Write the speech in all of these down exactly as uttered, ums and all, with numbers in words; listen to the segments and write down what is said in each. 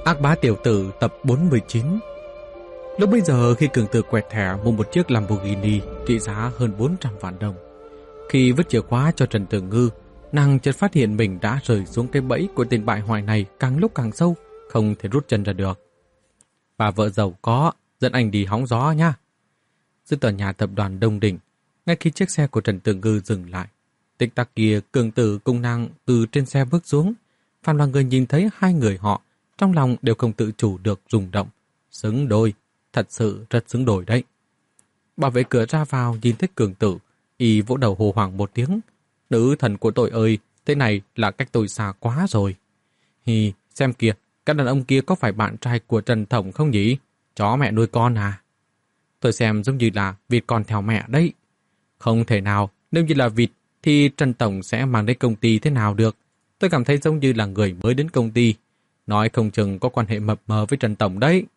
Ác bá tiểu tử tập bốn mươi chín. Lúc bây giờ khi Cường Tử quẹt thẻ mua một chiếc Lamborghini trị giá hơn bốn trăm vạn đồng. Khi vứt chìa khóa cho Trần Tử Ngư, nàng chợt phát hiện mình đã rơi xuống cái bẫy của tên bại hoại này càng lúc càng sâu, không thể rút chân ra được. Bà vợ giàu có, dẫn anh đi hóng gió nha. Dưới tòa nhà tập đoàn Đông Đỉnh, ngay khi chiếc xe của Trần Tử Ngư dừng lại, tích tắc kia Cường Tử cùng nàng từ trên xe bước xuống. Phan Loan Người nhìn thấy hai người họ, trong lòng đều không tự chủ được rung động. Xứng đôi, thật sự rất xứng đôi đấy. Bảo vệ cửa ra vào nhìn thấy Cường Tử, y vỗ đầu hồ hoảng một tiếng. Nữ thần của tôi ơi, thế này là cách tôi xa quá rồi. Hì, xem kìa, các đàn ông kia có phải bạn trai của Trần Tổng không nhỉ? Chó mẹ nuôi con à? Tôi xem giống như là vịt con theo mẹ đấy. Không thể nào, nếu như là vịt thì Trần Tổng sẽ mang đến công ty thế nào được? Tôi cảm thấy giống như là người mới đến công ty. Nói không chừng có quan hệ mập mờ với Trần Tổng đấy.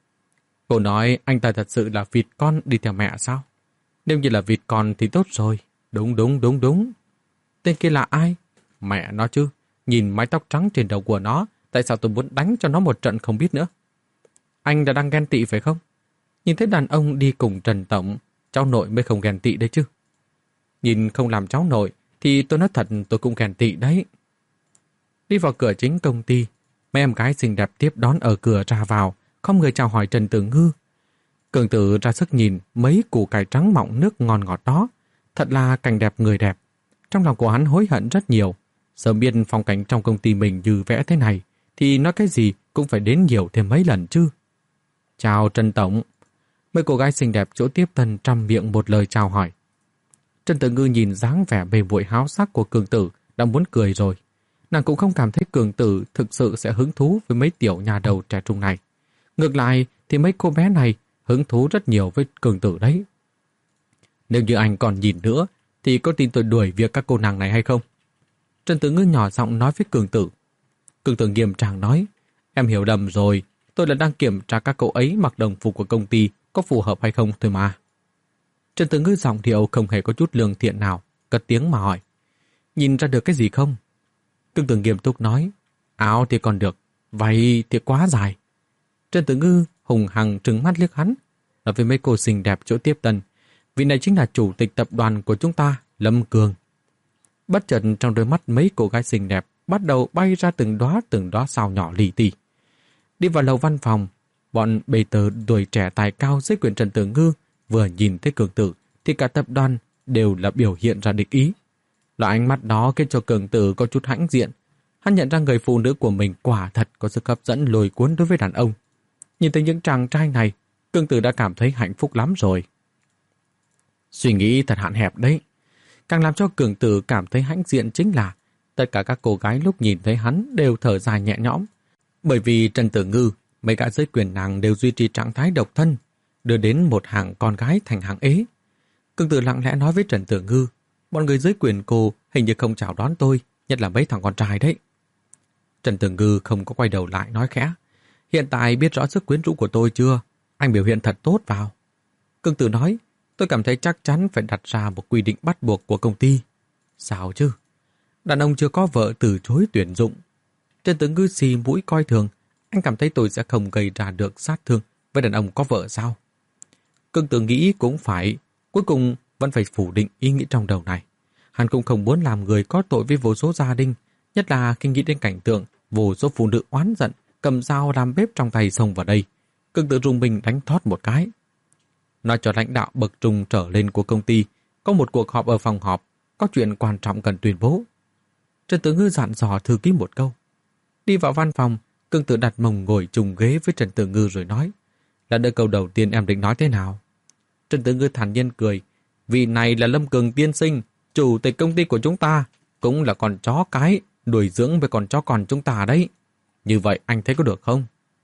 Cô nói anh ta thật sự là vịt con đi theo mẹ sao? Nếu như là vịt con thì tốt rồi. Đúng đúng đúng đúng. Tên kia là ai? Mẹ nó chứ. Nhìn mái tóc trắng trên đầu của nó, tại sao tôi muốn đánh cho nó một trận không biết nữa? Anh đã đang ghen tị phải không? Nhìn thấy đàn ông đi cùng Trần Tổng, cháu nội mới không ghen tị đấy chứ. Nhìn không làm cháu nội thì tôi nói thật tôi cũng ghen tị đấy. Đi vào cửa chính công ty, mấy em gái xinh đẹp tiếp đón ở cửa ra vào, không người chào hỏi Trần Tử Ngư. Cường Tử ra sức nhìn mấy củ cải trắng mọng nước ngon ngọt đó, thật là cảnh đẹp người đẹp. Trong lòng của hắn hối hận rất nhiều, sớm biết phong cảnh trong công ty mình như vẽ thế này, thì nói cái gì cũng phải đến nhiều thêm mấy lần chứ. Chào Trần Tổng. Mấy cô gái xinh đẹp chỗ tiếp tân trăm miệng một lời chào hỏi. Trần Tử Ngư nhìn dáng vẻ bề bội háo sắc của Cường Tử đã muốn cười rồi. Nàng cũng không cảm thấy Cường Tử thực sự sẽ hứng thú với mấy tiểu nhà đầu trẻ trung này. Ngược lại thì mấy cô bé này hứng thú rất nhiều với Cường Tử đấy. Nếu như anh còn nhìn nữa thì có tin tôi đuổi việc các cô nàng này hay không? Trần Tử Ngư nhỏ giọng nói với Cường Tử. Cường Tử nghiêm trang nói, em hiểu lầm rồi, tôi là đang kiểm tra các cậu ấy mặc đồng phục của công ty có phù hợp hay không thôi mà. Trần Tử Ngư giọng điệu không hề có chút lương thiện nào, cất tiếng mà hỏi. Nhìn ra được cái gì không? Cường Tử nghiêm túc nói, áo thì còn được, váy thì quá dài. Trần Tử Ngư hùng hằng trừng mắt liếc hắn, nói với mấy cô xinh đẹp chỗ tiếp tân, vị này chính là chủ tịch tập đoàn của chúng ta, Lâm Cường. Bất chợt trong đôi mắt mấy cô gái xinh đẹp bắt đầu bay ra từng đóa từng đóa sao nhỏ lì tì. Đi vào lầu văn phòng, bọn bề tờ tuổi trẻ tài cao dưới quyền Trần Tử Ngư vừa nhìn thấy Cường Tử thì cả tập đoàn đều là biểu hiện ra địch ý. Loại ánh mắt đó khiến cho Cường Tử có chút hãnh diện. Hắn nhận ra người phụ nữ của mình quả thật có sức hấp dẫn lôi cuốn đối với đàn ông. Nhìn thấy những chàng trai này, Cường Tử đã cảm thấy hạnh phúc lắm rồi. Suy nghĩ thật hạn hẹp đấy. Càng làm cho Cường Tử cảm thấy hãnh diện chính là tất cả các cô gái lúc nhìn thấy hắn đều thở dài nhẹ nhõm. Bởi vì Trần Tử Ngư, mấy gã dưới quyền nàng đều duy trì trạng thái độc thân, đưa đến một hàng con gái thành hàng ế. Cường Tử lặng lẽ nói với Trần Tử Ngư, bọn người dưới quyền cô hình như không chào đón tôi, nhất là mấy thằng con trai đấy. Trần Tử Ngư không có quay đầu lại nói khẽ, hiện tại biết rõ sức quyến rũ của tôi chưa? Anh biểu hiện thật tốt vào. Cường Tử nói, tôi cảm thấy chắc chắn phải đặt ra một quy định bắt buộc của công ty. Sao chứ? Đàn ông chưa có vợ từ chối tuyển dụng. Trần Tử Ngư xì mũi coi thường, anh cảm thấy tôi sẽ không gây ra được sát thương với đàn ông có vợ sao? Cường Tử nghĩ cũng phải, cuối cùng vẫn phải phủ định ý nghĩ trong đầu này. Hắn cũng không muốn làm người có tội với vô số gia đình, nhất là khi nghĩ đến cảnh tượng vô số phụ nữ oán giận, cầm dao làm bếp trong tay xông vào đây. Cường Tử rùng mình đánh thót một cái. Nói cho lãnh đạo bậc trung trở lên của công ty, có một cuộc họp ở phòng họp, có chuyện quan trọng cần tuyên bố. Trần Tử Ngư dặn dò thư ký một câu. Đi vào văn phòng, Cường Tử đặt mông ngồi trùng ghế với Trần Tử Ngư rồi nói, là đợi câu đầu tiên em định nói thế nào? Trần Tử Ngư thản nhiên cười, vị này là Lâm Cường tiên sinh, chủ tịch công ty của chúng ta, cũng là con chó cái, đuổi dưỡng với con chó con chúng ta đấy. Như vậy anh thấy có được không?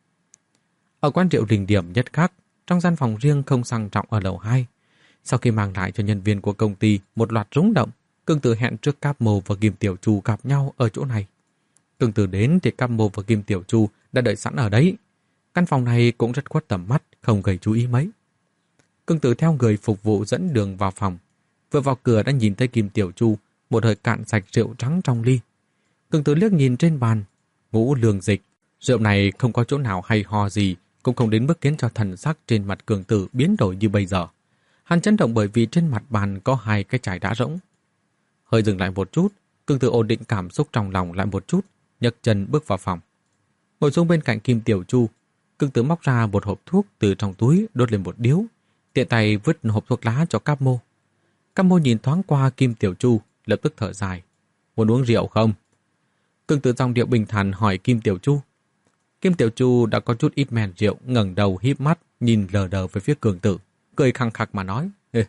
Ở quán rượu Đình Điểm Nhất Khắc, trong gian phòng riêng không sang trọng ở lầu hai, sau khi mang lại cho nhân viên của công ty một loạt rúng động, Cường Tử hẹn trước Cáp Mồ và Kim Tiểu Chu gặp nhau ở chỗ này. Cường Tử đến thì Cáp Mồ và Kim Tiểu Chu đã đợi sẵn ở đấy. Căn phòng này cũng rất khuất tầm mắt, không gây chú ý mấy. Cường Tử theo người phục vụ dẫn đường vào phòng. Vừa vào cửa đã nhìn thấy Kim Tiểu Chu một hơi cạn sạch rượu trắng trong ly. Cường Tử liếc nhìn trên bàn, ngũ lương dịch, Rượu này không có chỗ nào hay ho gì, cũng không đến mức khiến cho thần sắc trên mặt Cường Tử biến đổi như bây giờ. Hắn chấn động bởi vì trên mặt bàn có hai cái chai đã rỗng. Hơi dừng lại một chút, Cường Tử ổn định cảm xúc trong lòng lại một chút, nhấc chân bước vào phòng. Ngồi xuống bên cạnh Kim Tiểu Chu, Cường Tử móc ra một hộp thuốc từ trong túi, đốt lên một điếu, tiện tay vứt hộp thuốc lá cho Cáp Mô. Cáp Mô nhìn thoáng qua Kim Tiểu Chu, lập tức thở dài. Muốn uống rượu không? Cường Tử giọng điệu bình thản hỏi Kim Tiểu Chu. Kim Tiểu Chu đã có chút ít men rượu, ngẩng đầu híp mắt, nhìn lờ đờ về phía Cường Tử, cười khăng khặc mà nói.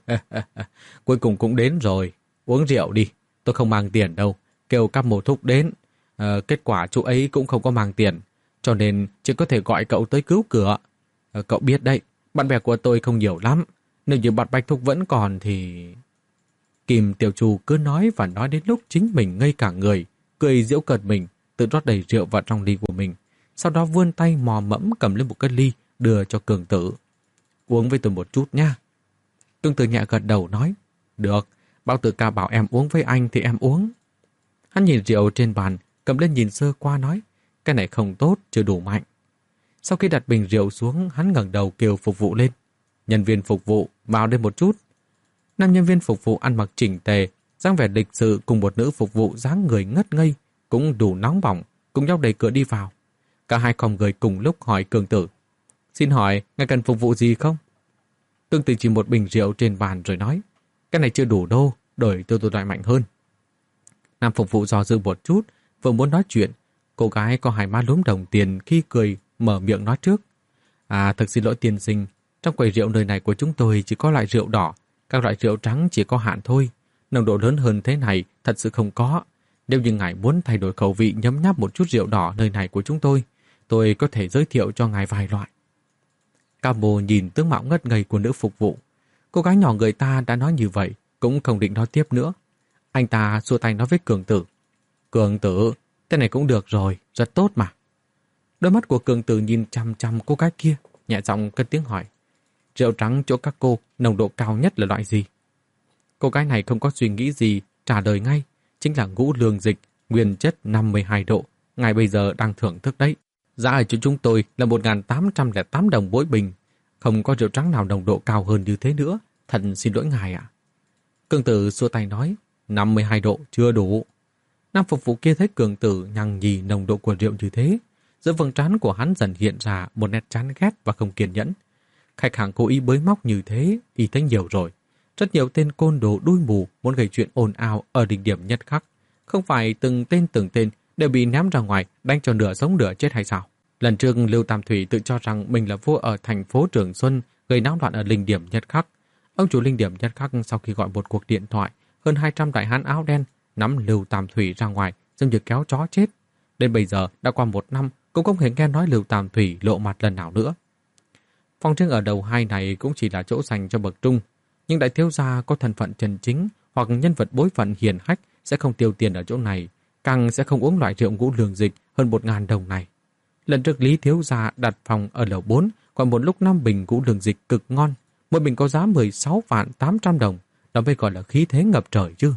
Cuối cùng cũng đến rồi, uống rượu đi, tôi không mang tiền đâu, kêu Cáp Mô thúc đến. À, kết quả chú ấy cũng không có mang tiền, cho nên chỉ có thể gọi cậu tới cứu cửa. À, cậu biết đấy, bạn bè của tôi không nhiều lắm, nếu như bạn Bạch Thúc vẫn còn thì... Kim Tiểu Chu cứ nói và nói đến lúc chính mình ngây cả người, cười giễu cợt mình, tự rót đầy rượu vào trong ly của mình, sau đó vươn tay mò mẫm cầm lên một cái ly đưa cho Cường Tử. Uống với tôi một chút nha. Cường Tử nhẹ gật đầu nói, được, Bao Tử Ca bảo em uống với anh thì em uống. Hắn nhìn rượu trên bàn, cầm lên nhìn sơ qua nói, cái này không tốt, chưa đủ mạnh. Sau khi đặt bình rượu xuống, hắn ngẩng đầu kêu phục vụ lên. Nhân viên phục vụ, vào đây một chút. Nam nhân viên phục vụ ăn mặc chỉnh tề, dáng vẻ lịch sự cùng một nữ phục vụ dáng người ngất ngây, cũng đủ nóng bỏng, cùng nhau đẩy cửa đi vào. Cả hai con người cùng lúc hỏi Cường Tử. Xin hỏi, ngài cần phục vụ gì không? Cường Tử chỉ một bình rượu trên bàn rồi nói, cái này chưa đủ đâu, đổi tiêu tôi loại mạnh hơn. Nam phục vụ dò dự một chút, vừa muốn nói chuyện, cô gái có hai má lúm đồng tiền khi cười, mở miệng nói trước. À, thật xin lỗi tiên sinh, trong quầy rượu nơi này của chúng tôi chỉ có loại rượu đỏ, các loại rượu trắng chỉ có hạn thôi. Nồng độ lớn hơn thế này thật sự không có. Nếu như ngài muốn thay đổi khẩu vị nhấm nháp một chút rượu đỏ nơi này của chúng tôi, tôi có thể giới thiệu cho ngài vài loại. Cáp Mô nhìn tướng mạo ngất ngây của nữ phục vụ. Cô gái nhỏ người ta đã nói như vậy, cũng không định nói tiếp nữa. Anh ta xua tay nói với Cường Tử. Cường Tử, thế này cũng được rồi, rất tốt mà. Đôi mắt của Cường Tử nhìn chăm chăm cô gái kia, nhẹ giọng cất tiếng hỏi. Rượu trắng chỗ các cô, nồng độ cao nhất là loại gì? Cô gái này không có suy nghĩ gì, trả lời ngay. Chính là ngũ lương dịch, nguyên chất năm mươi hai độ. Ngài bây giờ đang thưởng thức đấy. Giá ở chỗ chúng tôi là một nghìn tám trăm lẻ tám đồng mỗi bình. Không có rượu trắng nào nồng độ cao hơn như thế nữa. Thật xin lỗi ngài ạ. Cường Tử xua tay nói, năm mươi hai độ chưa đủ. Nam phục vụ kia thấy Cường Tử nhằng nhì nồng độ của rượu như thế. Giữa vầng trán của hắn dần hiện ra một nét chán ghét và không kiên nhẫn. Khách hàng cố ý bới móc như thế, y thấy nhiều rồi. Rất nhiều tên côn đồ đuôi mù muốn gây chuyện ồn ào ở đỉnh điểm nhất khắc. Không phải từng tên từng tên đều bị ném ra ngoài đánh cho nửa sống nửa chết hay sao? Lần trước Lưu Tam Thủy tự cho rằng mình là vua ở thành phố Trường Xuân, gây náo loạn ở linh điểm nhất khắc. Ông chủ linh điểm nhất khắc sau khi gọi một cuộc điện thoại, hơn hai trăm đại hán áo đen nắm Lưu Tam Thủy ra ngoài, giống như kéo chó chết. Đến bây giờ đã qua một năm, cũng không hề nghe nói Lưu Tam Thủy lộ mặt lần nào nữa. Phòng riêng ở đầu hai này cũng chỉ là chỗ dành cho bậc trung, nhưng đại thiếu gia có thân phận chân chính hoặc nhân vật bối phận hiền hách sẽ không tiêu tiền ở chỗ này, càng sẽ không uống loại rượu ngũ lương dịch hơn một ngàn đồng này. Lần trước Lý thiếu gia đặt phòng ở lầu bốn, còn một lúc năm bình ngũ lương dịch cực ngon, mỗi bình có giá mười sáu vạn tám trăm đồng, đó mới gọi là khí thế ngập trời chứ.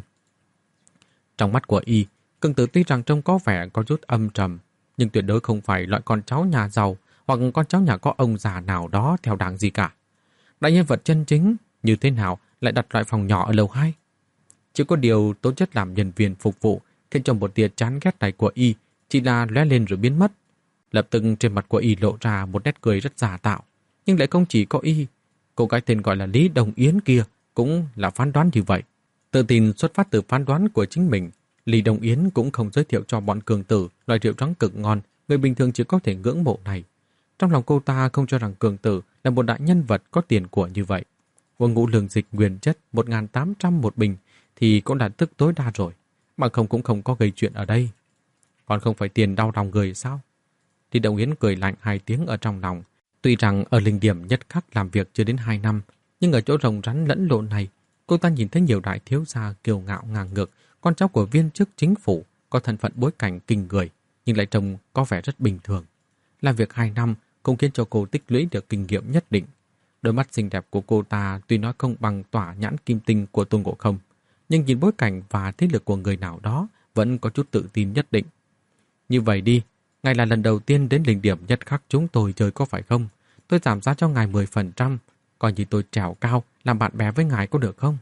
Trong mắt của y, Cường Tử tuy rằng trông có vẻ có chút âm trầm, nhưng tuyệt đối không phải loại con cháu nhà giàu hoặc con cháu nhà có ông già nào đó theo đảng gì cả. Đại nhân vật chân chính như thế nào lại đặt loại phòng nhỏ ở lầu hai? Chỉ có điều tố chất làm nhân viên phục vụ khiến cho một tia chán ghét này của y chỉ là lóe lên rồi biến mất. Lập tức trên mặt của y lộ ra một nét cười rất giả tạo, nhưng lại không chỉ có y. Cô gái tên gọi là Lý Đồng Yến kia cũng là phán đoán như vậy. Tự tin xuất phát từ phán đoán của chính mình, Lý Đồng Yến cũng không giới thiệu cho bọn Cường Tử loại rượu trắng cực ngon người bình thường chỉ có thể ngưỡng mộ này. Trong lòng cô ta không cho rằng Cường Tử là một đại nhân vật có tiền của như vậy. Uống ngũ lương dịch nguyên chất một nghìn tám trăm một bình thì cũng đã tức tối đa rồi, mà không cũng không có gây chuyện ở đây. Còn không phải tiền đau lòng người sao? Lý Đồng Yến cười lạnh hai tiếng ở trong lòng. Tuy rằng ở linh điểm nhất khắc làm việc chưa đến hai năm, nhưng ở chỗ rồng rắn lẫn lộn này, cô ta nhìn thấy nhiều đại thiếu gia kiêu ngạo ngang ngược, con cháu của viên chức chính phủ, có thân phận bối cảnh kinh người, nhưng lại trông có vẻ rất bình thường. Làm việc hai năm cũng khiến cho cô tích lũy được kinh nghiệm nhất định. Đôi mắt xinh đẹp của cô ta tuy nói không bằng tỏa nhãn kim tinh của Tôn Ngộ Không, nhưng nhìn bối cảnh và thế lực của người nào đó vẫn có chút tự tin nhất định. Như vậy đi, ngài là lần đầu tiên đến linh điểm nhất khắc chúng tôi chơi có phải không? Tôi giảm giá cho ngài mười phần trăm, coi như tôi trèo cao, làm bạn bè với ngài có được không?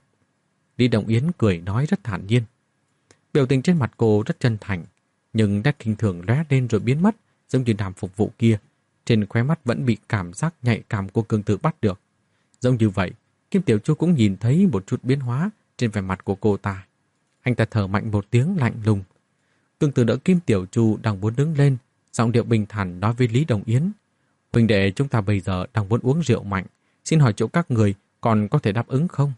Lý Đồng Yến cười nói rất thản nhiên. Biểu tình trên mặt cô rất chân thành, nhưng nét khinh thường lóe lên rồi biến mất, giống như đàm phục vụ kia. Trên khóe mắt vẫn bị cảm giác nhạy cảm của Cương Tử bắt được. Giống như vậy, Kim Tiểu Chu cũng nhìn thấy một chút biến hóa trên vẻ mặt của cô ta. Anh ta thở mạnh một tiếng lạnh lùng. Cương Tử đỡ Kim Tiểu Chu đang muốn đứng lên, giọng điệu bình thản nói với Lý Đồng Yến. Huynh đệ, chúng ta bây giờ đang muốn uống rượu mạnh, xin hỏi chỗ các người còn có thể đáp ứng không?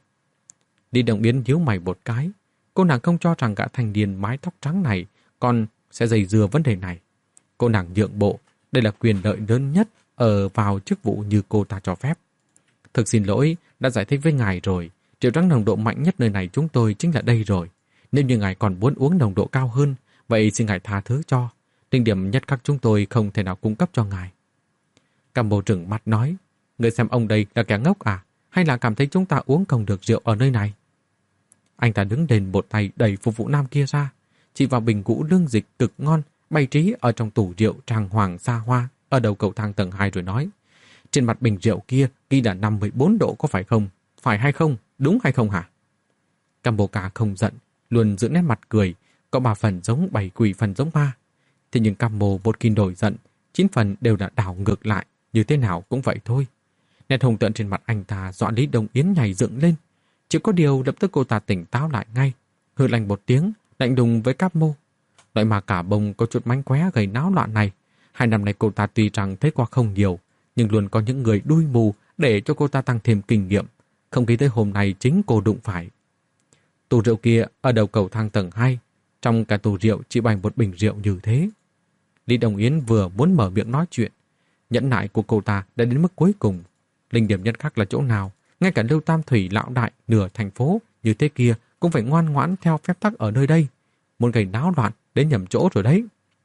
Lý Đồng Yến nhíu mày một cái. Cô nàng không cho rằng gã thanh niên mái tóc trắng này còn sẽ dây dưa vấn đề này. Cô nàng nhượng bộ, đây là quyền lợi lớn nhất ở vào chức vụ như cô ta cho phép. Thực xin lỗi, đã giải thích với ngài rồi, rượu trắng nồng độ mạnh nhất nơi này chúng tôi chính là đây rồi. Nếu như ngài còn muốn uống nồng độ cao hơn, vậy xin ngài tha thứ cho. Linh điểm nhất khắc chúng tôi không thể nào cung cấp cho ngài. Cam Bồ trừng mắt nói, người xem ông đây là kẻ ngốc à? Hay là cảm thấy chúng ta uống không được rượu ở nơi này? Anh ta đứng lên một tay đẩy phục vụ nam kia ra, chỉ vào bình ngũ lương dịch cực ngon bày trí ở trong tủ rượu trang hoàng xa hoa ở đầu cầu thang tầng hai rồi nói. Trên mặt bình rượu kia ghi là năm mươi bốn độ có phải không? Phải hay không? Đúng hay không hả? Cam Bồ Cả không giận, luôn giữ nét mặt cười, có ba phần giống bảy quỷ phần giống ma. Thế nhưng Cam Bồ một khi nổi giận, chín phần đều đã đảo ngược lại, như thế nào cũng vậy thôi. Nét hùng tợn trên mặt anh ta dọa Lý Đồng Yến nhảy dựng lên. Chỉ có điều lập tức cô ta tỉnh táo lại ngay, hừ lạnh một tiếng, lạnh đùng với Cáp Mô. Loại mà cả bông có chút mánh khóe gây náo loạn này, hai năm nay cô ta tuy rằng thấy qua không nhiều, nhưng luôn có những người đuôi mù để cho cô ta tăng thêm kinh nghiệm. Không nghĩ tới hôm nay chính cô đụng phải. Tủ rượu kia ở đầu cầu thang tầng hai, trong cả tủ rượu chỉ bày một bình rượu như thế. Lý Đồng Yến vừa muốn mở miệng nói chuyện, nhẫn nại của cô ta đã đến mức cuối cùng. Linh điểm nhất khắc là chỗ nào? Ngay cả Lưu Tam Thủy lão đại nửa thành phố như thế kia cũng phải ngoan ngoãn theo phép tắc ở nơi đây. Muốn gây náo loạn đến nhầm chỗ rồi đấy.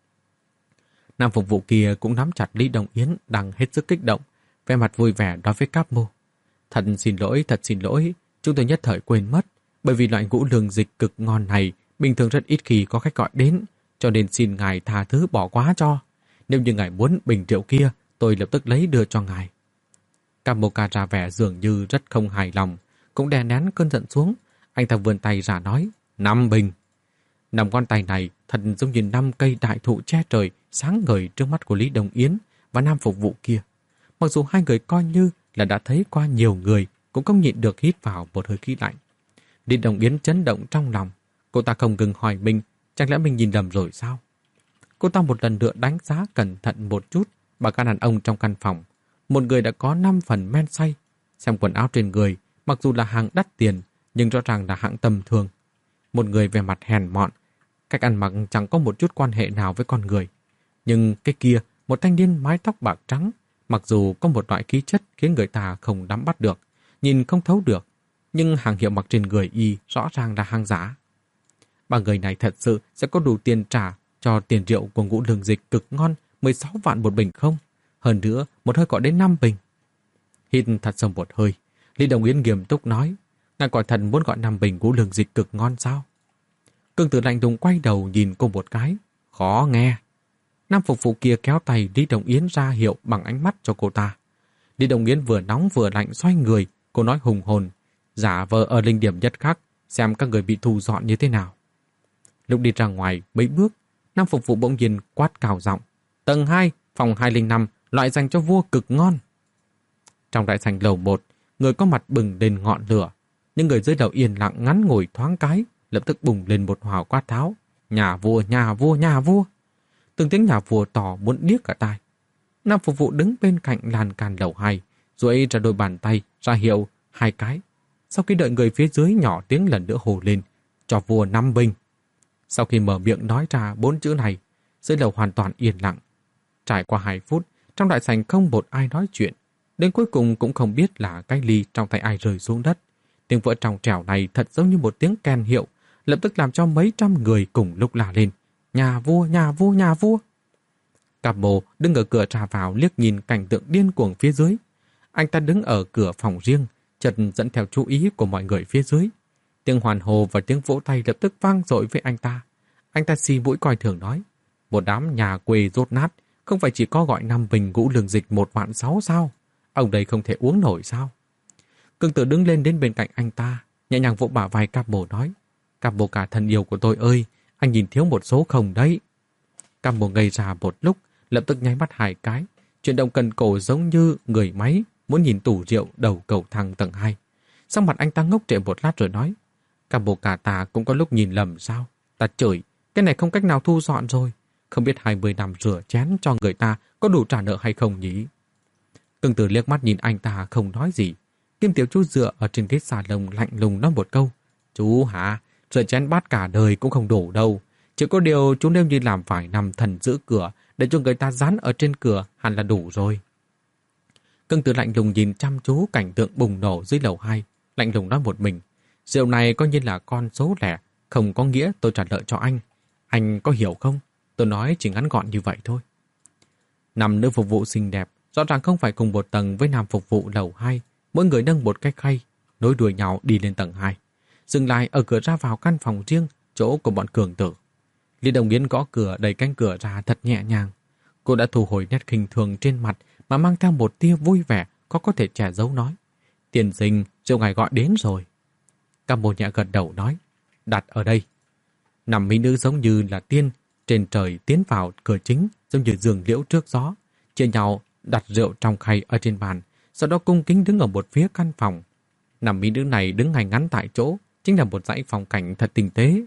Nam phục vụ kia cũng nắm chặt Lý Đồng Yến đang hết sức kích động, vẻ mặt vui vẻ nói với Cáp Mô. Thật xin lỗi, thật xin lỗi, chúng tôi nhất thời quên mất, bởi vì loại ngũ lương dịch cực ngon này bình thường rất ít khi có khách gọi đến, cho nên xin ngài tha thứ bỏ quá cho. Nếu như ngài muốn bình rượu kia, tôi lập tức lấy đưa cho ngài. Cam Mô Ca ra vẻ dường như rất không hài lòng, cũng đè nén cơn giận xuống. Anh ta vươn tay ra nói, năm bình. Năm con tay này thật giống như năm cây đại thụ che trời sáng ngời trước mắt của Lý Đồng Yến và nam phục vụ kia. Mặc dù hai người coi như là đã thấy qua nhiều người, cũng không nhịn được hít vào một hơi khí lạnh. Lý Đồng Yến chấn động trong lòng. Cô ta không ngừng hỏi mình, chẳng lẽ mình nhìn lầm rồi sao? Cô ta một lần nữa đánh giá cẩn thận một chút bà các đàn ông trong căn phòng. Một người đã có năm phần men say. Xem quần áo trên người, mặc dù là hàng đắt tiền, nhưng rõ ràng là hạng tầm thường. Một người về mặt hèn mọn, cách ăn mặc chẳng có một chút quan hệ nào với con người. Nhưng cái kia, một thanh niên mái tóc bạc trắng, mặc dù có một loại khí chất khiến người ta không nắm bắt được, nhìn không thấu được, nhưng hàng hiệu mặc trên người y rõ ràng là hàng giả. Ba người này thật sự sẽ có đủ tiền trả cho tiền rượu của ngũ lương dịch cực ngon mười sáu vạn một bình không? Hơn nữa, một hơi có đến năm bình. Hít thật sâu một hơi, Lý Đồng Yến nghiêm túc nói, ngài quả thật muốn gọi năm bình ngũ lương dịch cực ngon sao? Cương Tử lạnh lùng quay đầu nhìn cô một cái, khó nghe. Nam phục vụ kia kéo tay Lý Đồng Yến ra hiệu bằng ánh mắt cho cô ta. Lý Đồng Yến vừa nóng vừa lạnh xoay người, cô nói hùng hồn, giả vờ ở linh điểm nhất khắc, xem các người bị thu dọn như thế nào. Lúc đi ra ngoài mấy bước, Nam phục vụ bỗng nhiên quát cao giọng, tầng hai, phòng hai không năm, loại dành cho vua cực ngon. Trong đại sảnh lầu một, người có mặt bừng lên ngọn lửa, nhưng người dưới đầu yên lặng ngắn ngồi thoáng cái, lập tức bùng lên một hào quát tháo, nhà vua, nhà vua, nhà vua. Từng tiếng nhà vua tỏ muốn điếc cả tai. Nam phục vụ đứng bên cạnh lan can lầu hai, duỗi ra đôi bàn tay ra hiệu hai cái. Sau khi đợi người phía dưới nhỏ tiếng lần nữa hồ lên, cho vua năm bình. Sau khi mở miệng nói ra bốn chữ này, dưới lầu hoàn toàn yên lặng. Trải qua hai phút, trong đại sảnh không một ai nói chuyện. Đến cuối cùng cũng không biết là cái ly trong tay ai rơi xuống đất. Tiếng vỡ trong trẻo này thật giống như một tiếng kèn hiệu, lập tức làm cho mấy trăm người cùng lúc la lên. Nhà vua, nhà vua, nhà vua. Cáp Mô đứng ở cửa ra vào liếc nhìn cảnh tượng điên cuồng phía dưới. Anh ta đứng ở cửa phòng riêng, chợt dẫn theo chú ý của mọi người phía dưới. Tiếng hoàn hồ và tiếng vỗ tay lập tức vang dội với anh ta. Anh ta xì mũi coi thường nói, một đám nhà quê rốt nát, không phải chỉ có gọi năm bình ngũ lương dịch một vạn sáu sao? Ông đây không thể uống nổi sao? Cường Tử đứng lên đến bên cạnh anh ta, nhẹ nhàng vỗ bả vai Cáp Bồ nói, Cáp Bồ cả thân yêu của tôi ơi, anh nhìn thiếu một số không đấy. Cáp Bồ ngây ra một lúc, lập tức nháy mắt hai cái, chuyển động cần cổ giống như người máy, muốn nhìn tủ rượu đầu cầu thang tầng hai. Sau mặt anh ta ngốc trệ một lát rồi nói, Cáp Bồ cả ta cũng có lúc nhìn lầm sao? Ta chửi, cái này không cách nào thu dọn rồi. Không biết hai mươi năm rửa chén cho người ta có đủ trả nợ hay không nhỉ? Cường Tử liếc mắt nhìn anh ta không nói gì. Kim Tiểu Chú dựa ở trên ghế salon lạnh lùng nói một câu, chú hả, rửa chén bát cả đời cũng không đủ đâu. Chỉ có điều chú nếu như làm vài năm thần giữ cửa để cho người ta dán ở trên cửa hẳn là đủ rồi. Cường Tử lạnh lùng nhìn chăm chú cảnh tượng bùng nổ dưới lầu hai, lạnh lùng nói một mình, rượu này coi như là con số lẻ, không có nghĩa tôi trả nợ cho anh. Anh có hiểu không? Tôi nói chỉ ngắn gọn như vậy thôi. Năm nữ phục vụ xinh đẹp, rõ ràng không phải cùng một tầng với nam phục vụ lầu hai, mỗi người nâng một cái khay, nối đuôi nhau đi lên tầng hai, dừng lại ở cửa ra vào căn phòng riêng, chỗ của bọn Cường Tử. Lý Đồng Nghiến gõ cửa đẩy cánh cửa ra thật nhẹ nhàng. Cô đã thu hồi nét khinh thường trên mặt mà mang theo một tia vui vẻ có có thể che giấu nói, tiên sinh, rượu ngài gọi đến rồi. Cam Bồ nhẹ gật đầu nói, đặt ở đây. Năm mỹ nữ giống như là tiên trên trời tiến vào cửa chính, giống như giường liễu trước gió, chia nhau đặt rượu trong khay ở trên bàn, sau đó cung kính đứng ở một phía căn phòng. Năm mỹ nữ này đứng ngay ngắn tại chỗ, chính là một dãy phong cảnh thật tinh tế.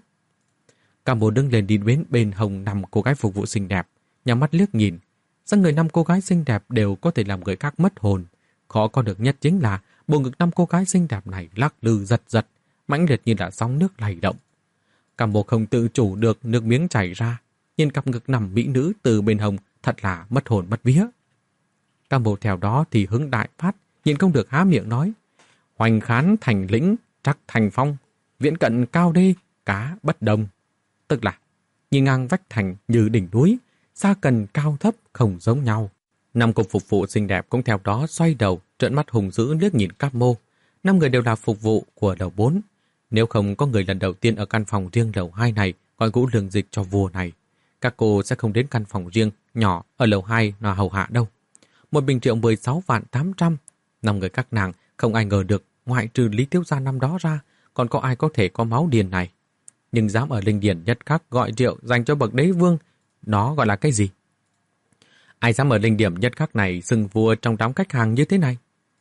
Cam Bồ đứng lên đi đến bên hông năm cô gái phục vụ xinh đẹp, nhắm mắt liếc nhìn. Dáng người năm cô gái xinh đẹp đều có thể làm người khác mất hồn. Khó có được nhất chính là bộ ngực năm cô gái xinh đẹp này lắc lư giật giật, mãnh liệt như là sóng nước lay động. Cam Bồ không tự chủ được nước miếng chảy ra, nhìn cặp ngực nằm mỹ nữ từ bên hông thật là mất hồn mất vía. Cam Bồ theo đó thì hứng đại phát, nhìn không được há miệng nói, hoành khán thành lĩnh, trắc thành phong, viễn cận cao đê, cá bất đồng. Tức là nhìn ngang vách thành như đỉnh núi, xa cần cao thấp không giống nhau. Năm cô phục vụ xinh đẹp cũng theo đó xoay đầu, trợn mắt hùng dữ liếc nhìn Cáp Mô. Năm người đều là phục vụ của lầu bốn. Nếu không có người lần đầu tiên ở căn phòng riêng lầu hai này gọi ngũ lương dịch cho vua này, các cô sẽ không đến căn phòng riêng nhỏ ở lầu hai là hầu hạ đâu. Một bình rượu mười sáu vạn tám trăm. Năm người các nàng không ai ngờ được, ngoại trừ Lý Thiếu Gia năm đó ra, còn có ai có thể có máu điền này. Nhưng dám ở linh điển nhất khắc gọi rượu dành cho bậc đế vương, nó gọi là cái gì? Ai dám ở linh điểm nhất khắc này xưng vua trong đám khách hàng như thế này?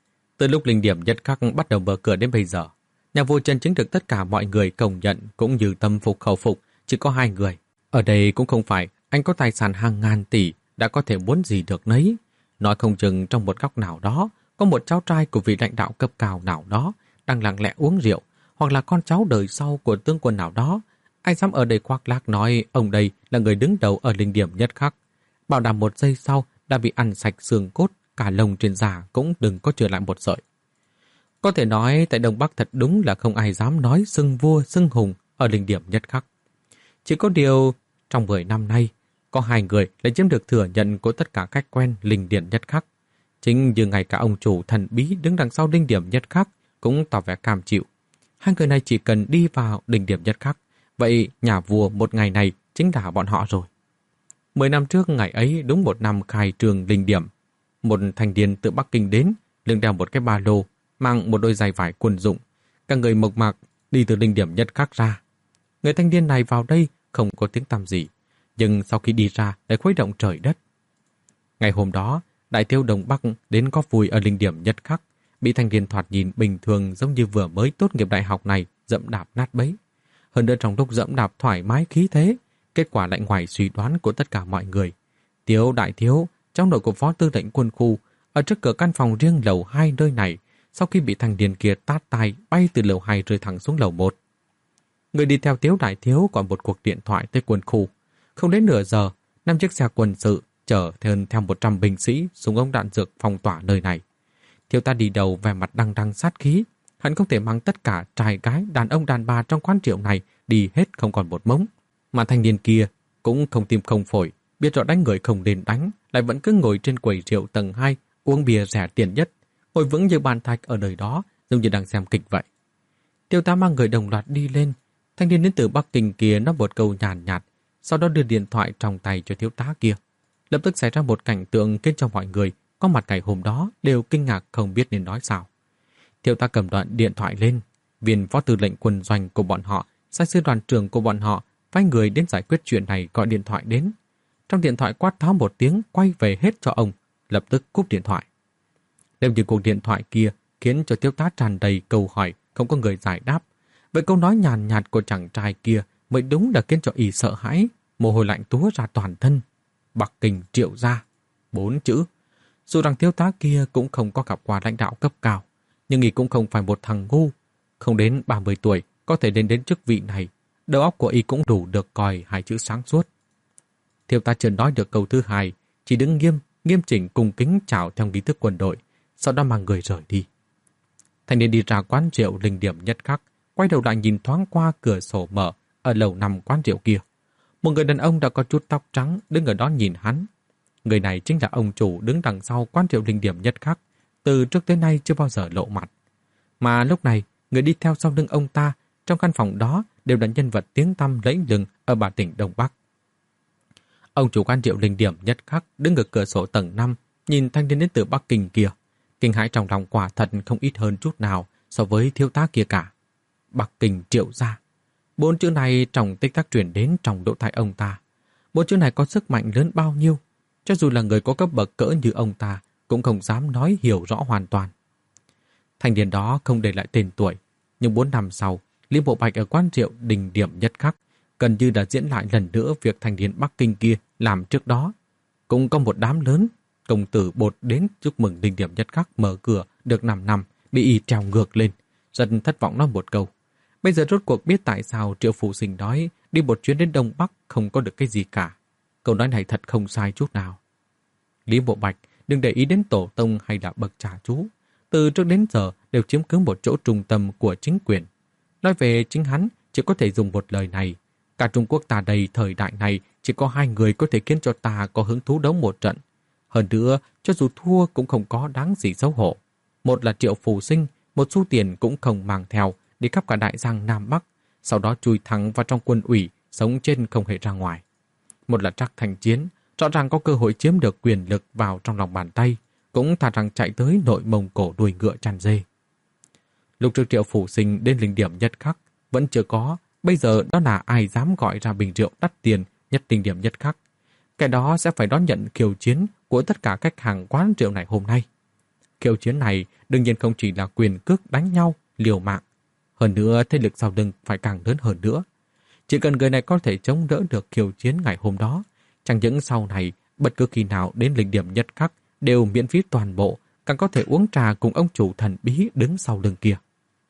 Từ lúc linh điểm nhất khắc bắt đầu mở cửa đến bây giờ, nhà vua chân chính được tất cả mọi người công nhận cũng như tâm phục khẩu phục, chỉ có hai người. Ở đây cũng không phải anh có tài sản hàng ngàn tỷ đã có thể muốn gì được nấy. Nói không chừng trong một góc nào đó có một cháu trai của vị lãnh đạo cấp cao nào đó đang lặng lẽ uống rượu, hoặc là con cháu đời sau của tướng quân nào đó. Ai dám ở đây khoác lác nói ông đây là người đứng đầu ở linh điểm nhất khắc, bảo đảm một giây sau đã bị ăn sạch xương cốt, cả lông trên da cũng đừng có trừ lại một sợi. Có thể nói tại Đông Bắc thật đúng là không ai dám nói xưng vua xưng hùng ở linh điểm nhất khắc. Chỉ có điều trong mười năm nay có hai người lại chiếm được thừa nhận của tất cả khách quen linh điểm nhất khắc. Chính như ngay cả ông chủ thần bí đứng đằng sau linh điểm nhất khắc cũng tỏ vẻ cam chịu. Hai người này chỉ cần đi vào linh điểm nhất khắc, vậy nhà vua một ngày này chính là bọn họ rồi. Mười năm trước ngày ấy đúng một năm khai trường linh điểm. Một thanh niên từ Bắc Kinh đến, lưng đeo một cái ba lô, mang một đôi giày vải quân dụng. Các người mộc mạc đi từ linh điểm nhất khắc ra. Người thanh niên này vào đây không có tiếng tăm gì, nhưng sau khi đi ra lại khuấy động trời đất. Ngày hôm đó, đại tiêu Đông Bắc đến có vui ở linh điểm nhất khắc, bị thanh niên thoạt nhìn bình thường giống như vừa mới tốt nghiệp đại học này dẫm đạp nát bấy. Hơn nữa trong lúc dẫm đạp thoải mái khí thế, kết quả lại ngoài suy đoán của tất cả mọi người. Tiếu đại thiếu, trong đội của phó tư lệnh quân khu, ở trước cửa căn phòng riêng lầu hai nơi này, sau khi bị thằng điền kia tát tai bay từ lầu hai rơi thẳng xuống lầu một. Người đi theo Tiếu đại thiếu còn một cuộc điện thoại tới quân khu. Không đến nửa giờ, năm chiếc xe quân sự chở thêm theo một trăm binh sĩ súng ống đạn dược phong tỏa nơi này. Thiếu ta đi đầu vẻ mặt đằng đằng sát khí, hắn không thể mang tất cả trai gái, đàn ông đàn bà trong quán rượu này đi hết không còn một mống. Mà thanh niên kia cũng không tim không phổi, biết rõ đánh người không nên đánh, lại vẫn cứ ngồi trên quầy rượu tầng hai, uống bia rẻ tiền nhất, ngồi vững như bàn thạch ở nơi đó, giống như đang xem kịch vậy. Tiêu tá mang người đồng loạt đi lên. Thanh niên đến từ Bắc Kinh kia nói một câu nhàn nhạt, nhạt, sau đó đưa điện thoại trong tay cho thiếu tá kia. Lập tức xảy ra một cảnh tượng khiến cho mọi người có mặt ngày hôm đó đều kinh ngạc không biết nên nói sao. Thiếu tá cầm đoạn điện thoại lên, viên phó tư lệnh quân doanh của bọn họ, sai sư đoàn trưởng của bọn họ, phái người đến giải quyết chuyện này gọi điện thoại đến. Trong điện thoại quát tháo một tiếng, quay về hết cho ông, lập tức cúp điện thoại. Nếu như cuộc điện thoại kia khiến cho thiếu tá tràn đầy câu hỏi, không có người giải đáp, vậy câu nói nhàn nhạt của chàng trai kia mới đúng là khiến cho y sợ hãi, mồ hôi lạnh túa ra toàn thân. Bắc Kinh Triệu gia, bốn chữ. Dù rằng thiếu tá kia cũng không có gặp qua lãnh đạo cấp cao, nhưng y cũng không phải một thằng ngu. Không đến ba mươi tuổi có thể lên đến chức vị này, đầu óc của y cũng đủ được coi hai chữ sáng suốt. Thiếu tá chưa nói được câu thứ hai, chỉ đứng nghiêm, nghiêm chỉnh cung kính chào theo nghi thức quân đội, sau đó mang người rời đi. Thanh niên đi ra quán rượu Linh Điểm Nhất Khắc, quay đầu lại nhìn thoáng qua cửa sổ mở ở lầu năm quán rượu kia. Một người đàn ông đã có chút tóc trắng đứng ở đó nhìn hắn. Người này chính là ông chủ đứng đằng sau quán rượu Linh Điểm Nhất Khắc, từ trước tới nay chưa bao giờ lộ mặt. Mà lúc này, người đi theo sau lưng ông ta trong căn phòng đó đều là nhân vật tiếng tăm lẫy lừng ở bà tỉnh Đông Bắc. Ông chủ quán rượu Linh Điểm Nhất Khắc đứng ở cửa sổ tầng năm, nhìn thanh niên đến từ Bắc Kinh kia. Kinh hãi trong lòng quả thật không ít hơn chút nào so với thiếu tá kia cả. Bắc Kinh Triệu gia. Bốn chữ này trong tích tắc truyền đến trong lỗ tai ông ta. Bốn chữ này có sức mạnh lớn bao nhiêu, cho dù là người có cấp bậc cỡ như ông ta cũng không dám nói hiểu rõ hoàn toàn. Thanh niên đó không để lại tên tuổi, nhưng bốn năm sau, Lý Bộ Bạch ở quán rượu Đình Điểm Nhất Khắc gần như đã diễn lại lần nữa việc thanh niên Bắc Kinh kia làm trước đó. Cũng có một đám lớn công tử bột đến chúc mừng Đình Điểm Nhất Khắc mở cửa được năm năm, bị y treo ngược lên, rất thất vọng nói một câu. Bây giờ rốt cuộc biết tại sao Triệu Phụ Sinh nói đi một chuyến đến Đông Bắc không có được cái gì cả. Câu nói này thật không sai chút nào. Lý Bộ Bạch đừng để ý đến tổ tông hay là bậc cha chú. Từ trước đến giờ đều chiếm cứ một chỗ trung tâm của chính quyền. Nói về chính hắn, chỉ có thể dùng một lời này. Cả Trung Quốc ta đây thời đại này chỉ có hai người có thể khiến cho ta có hứng thú đấu một trận. Hơn nữa, cho dù thua cũng không có đáng gì xấu hổ. Một là Triệu Phù Sinh, một xu tiền cũng không mang theo, đi khắp cả đại giang Nam Bắc, sau đó chui thẳng vào trong quân ủy, sống trên không hề ra ngoài. Một là Trác Thành Chiến, rõ ràng có cơ hội chiếm được quyền lực vào trong lòng bàn tay, cũng thà rằng chạy tới nội Mông Cổ đuôi ngựa chăn dê. Lúc trước Triệu Phủ Sinh đến Linh Điểm Nhất Khắc vẫn chưa có, bây giờ đó là ai dám gọi ra bình rượu đắt tiền nhất Linh Điểm Nhất Khắc. Cái đó sẽ phải đón nhận khiêu chiến của tất cả khách hàng quán rượu này hôm nay. Khiêu chiến này đương nhiên không chỉ là quyền cước đánh nhau, liều mạng. Hơn nữa, thế lực sau lưng phải càng lớn hơn nữa. Chỉ cần người này có thể chống đỡ được khiêu chiến ngày hôm đó, chẳng những sau này, bất cứ khi nào đến Linh Điểm Nhất Khắc đều miễn phí toàn bộ, càng có thể uống trà cùng ông chủ thần bí đứng sau lưng kia.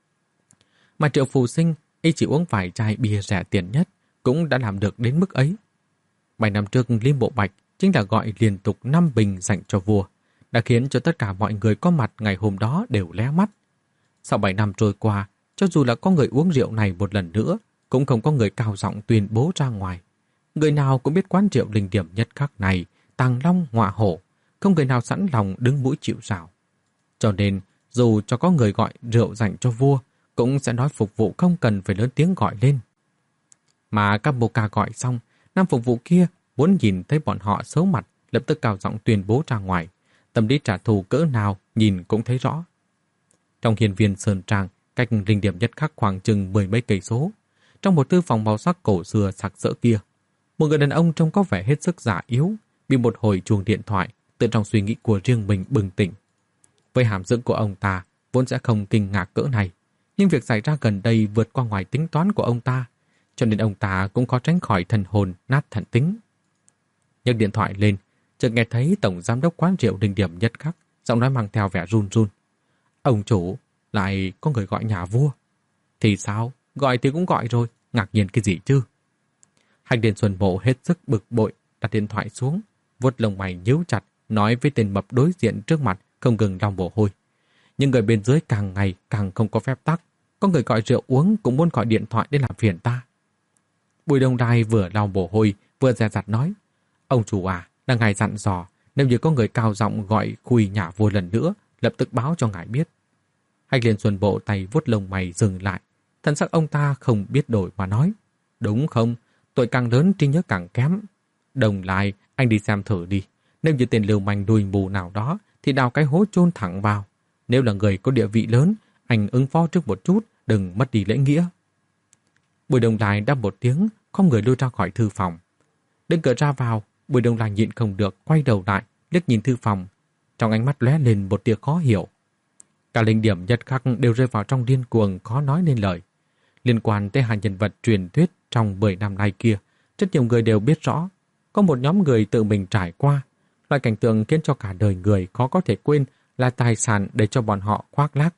Mà Triệu Phù Sinh, y chỉ uống vài chai bia rẻ tiền nhất, cũng đã làm được đến mức ấy. Bảy năm trước, Lý Bộ Bạch chính là gọi liên tục năm bình dành cho vua, đã khiến cho tất cả mọi người có mặt ngày hôm đó đều lé mắt. Sau bảy năm trôi qua, cho dù là có người uống rượu này một lần nữa, cũng không có người cao giọng tuyên bố ra ngoài. Người nào cũng biết quán rượu Linh Điểm Nhất Khắc này tàng long ngọa hổ, không người nào sẵn lòng đứng mũi chịu sào. Cho nên, dù cho có người gọi rượu dành cho vua, cũng sẽ nói phục vụ không cần phải lớn tiếng gọi lên. Mà các bô ca gọi xong, nam phục vụ kia muốn nhìn thấy bọn họ xấu mặt, lập tức cao giọng tuyên bố ra ngoài. Tâm lý trả thù cỡ nào nhìn cũng thấy rõ. Trong hiên viên Sơn Trang, cách Linh Điểm Nhất Khắc khoảng chừng mười mấy cây số, trong một thư phòng màu sắc cổ xưa sặc sỡ kia, một người đàn ông trông có vẻ hết sức già yếu, bị một hồi chuông điện thoại, tự trong suy nghĩ của riêng mình bừng tỉnh. Với hàm dưỡng của ông ta, vốn sẽ không kinh ngạc cỡ này, nhưng việc xảy ra gần đây vượt qua ngoài tính toán của ông ta, cho nên ông ta cũng khó tránh khỏi thần hồn nát thần tính. Nhấc điện thoại lên, chợt nghe thấy tổng giám đốc quán rượu Linh Điểm Nhất Khắc, giọng nói mang theo vẻ run run. Ông chủ, lại có người gọi nhà vua. Thì sao? Gọi thì cũng gọi rồi, ngạc nhiên cái gì chứ? Hành Điền Xuân Bộ hết sức bực bội, đặt điện thoại xuống, vuốt lông mày nhíu chặt, nói với tên mập đối diện trước mặt không ngừng lau mồ hôi. Nhưng người bên dưới càng ngày càng không có phép tắc, có người gọi rượu uống cũng muốn gọi điện thoại để làm phiền ta. Bùi Đông Đai vừa lau mồ hôi, vừa dè dặt nói, ông chủ à, là ngài dặn dò, nếu như có người cao giọng gọi khui nhà vua lần nữa, lập tức báo cho ngài biết. Hành Điền Xuân Bộ tay vuốt lông mày dừng lại, thần sắc ông ta không biết đổi mà nói, đúng không? Tuổi càng lớn trí nhớ càng kém. Đồng Lai, anh đi xem thử đi. Nếu như tên lưu manh đuôi mù nào đó thì đào cái hố chôn thẳng vào. Nếu là người có địa vị lớn, anh ứng phó trước một chút, đừng mất đi lễ nghĩa. Bùi Đồng Lai đáp một tiếng, không người lui ra khỏi thư phòng. Đến cửa ra vào, Bùi Đồng Lai nhịn không được, quay đầu lại, liếc nhìn thư phòng. Trong ánh mắt lóe lên một tia khó hiểu. Cả linh điểm nhất khắc đều rơi vào trong điên cuồng khó nói nên lời. Liên quan tới hai nhân vật truyền thuyết trong mười năm nay kia, rất nhiều người đều biết rõ. Có một nhóm người tự mình trải qua. Loại cảnh tượng khiến cho cả đời người khó có thể quên là tài sản để cho bọn họ khoác lác.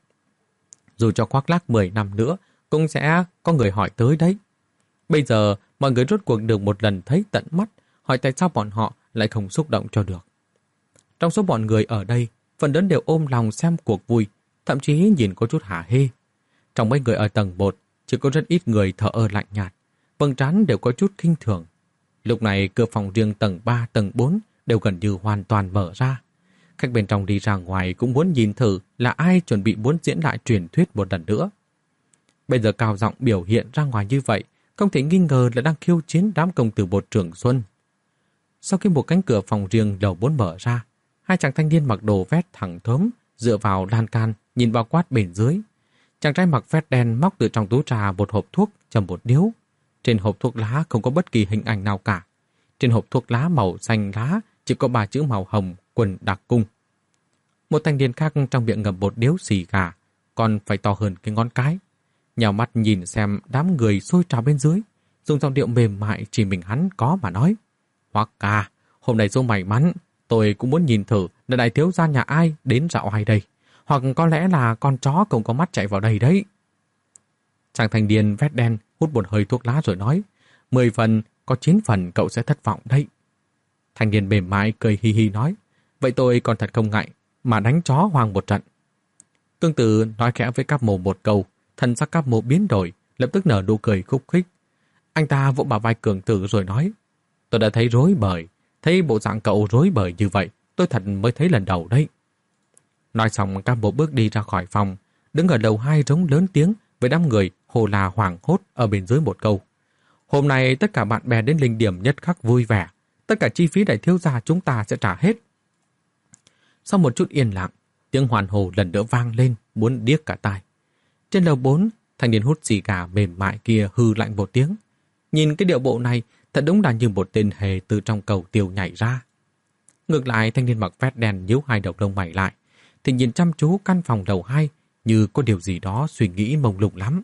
Dù cho khoác lác mười năm nữa, cũng sẽ có người hỏi tới đấy. Bây giờ, mọi người rốt cuộc được một lần thấy tận mắt, hỏi tại sao bọn họ lại không xúc động cho được. Trong số bọn người ở đây, phần lớn đều ôm lòng xem cuộc vui, thậm chí nhìn có chút hả hê. Trong mấy người ở tầng một, chỉ có rất ít người thở ơ lạnh nhạt, vầng trán đều có chút khinh thường. Lúc này cửa phòng riêng tầng ba, tầng bốn đều gần như hoàn toàn mở ra. Khách bên trong đi ra ngoài cũng muốn nhìn thử là ai chuẩn bị muốn diễn lại truyền thuyết một lần nữa. Bây giờ cao giọng biểu hiện ra ngoài như vậy, không thể nghi ngờ là đang khiêu chiến đám công tử bột Trường Xuân. Sau khi một cánh cửa phòng riêng lầu bốn mở ra, hai chàng thanh niên mặc đồ vest thẳng thớm dựa vào lan can nhìn bao quát bên dưới. Chàng trai mặc vest đen móc từ trong túi trà một hộp thuốc châm một điếu. Trên hộp thuốc lá không có bất kỳ hình ảnh nào cả. Trên hộp thuốc lá màu xanh lá chỉ có ba chữ màu hồng quần đặc cung. Một thanh niên khác trong miệng ngậm một điếu xì gà, còn phải to hơn cái ngón cái. Nhào mắt nhìn xem đám người sôi trào bên dưới, dùng giọng điệu mềm mại chỉ mình hắn có mà nói. Hoắc ca, hôm nay do may mắn, tôi cũng muốn nhìn thử là đại thiếu gia nhà ai đến dạo hay đây. Hoặc có lẽ là con chó không có mắt chạy vào đây đấy. Chàng thanh niên vest đen hút một hơi thuốc lá rồi nói, mười phần, có chín phần cậu sẽ thất vọng đấy. Thanh niên mềm mại cười hi hi nói, vậy tôi còn thật không ngại mà đánh chó hoang một trận. Tương tự nói khẽ với Cáp Mộ một câu, thân sắc Cáp Mộ biến đổi, lập tức nở nụ cười khúc khích. Anh ta vỗ bả vai Cường Tử rồi nói, tôi đã thấy rối bời, thấy bộ dạng cậu rối bời như vậy, tôi thật mới thấy lần đầu đấy. Nói xong Cáp Mộ bước đi ra khỏi phòng, đứng ở lầu hai rống lớn tiếng với đám người hồ là hoảng hốt ở bên dưới một câu. Hôm nay tất cả bạn bè đến linh điểm nhất khắc vui vẻ, tất cả chi phí đại thiếu gia chúng ta sẽ trả hết. Sau một chút yên lặng, tiếng hoàn hồ lần nữa vang lên, muốn điếc cả tai. Trên lầu bốn, thanh niên hút xì gà mềm mại kia hư lạnh một tiếng. Nhìn cái điệu bộ này, thật đúng là như một tên hề từ trong cầu tiêu nhảy ra. Ngược lại, thanh niên mặc vest đen nhíu hai đầu lông mày lại, thì nhìn chăm chú căn phòng lầu hai như có điều gì đó suy nghĩ mông lung lắm.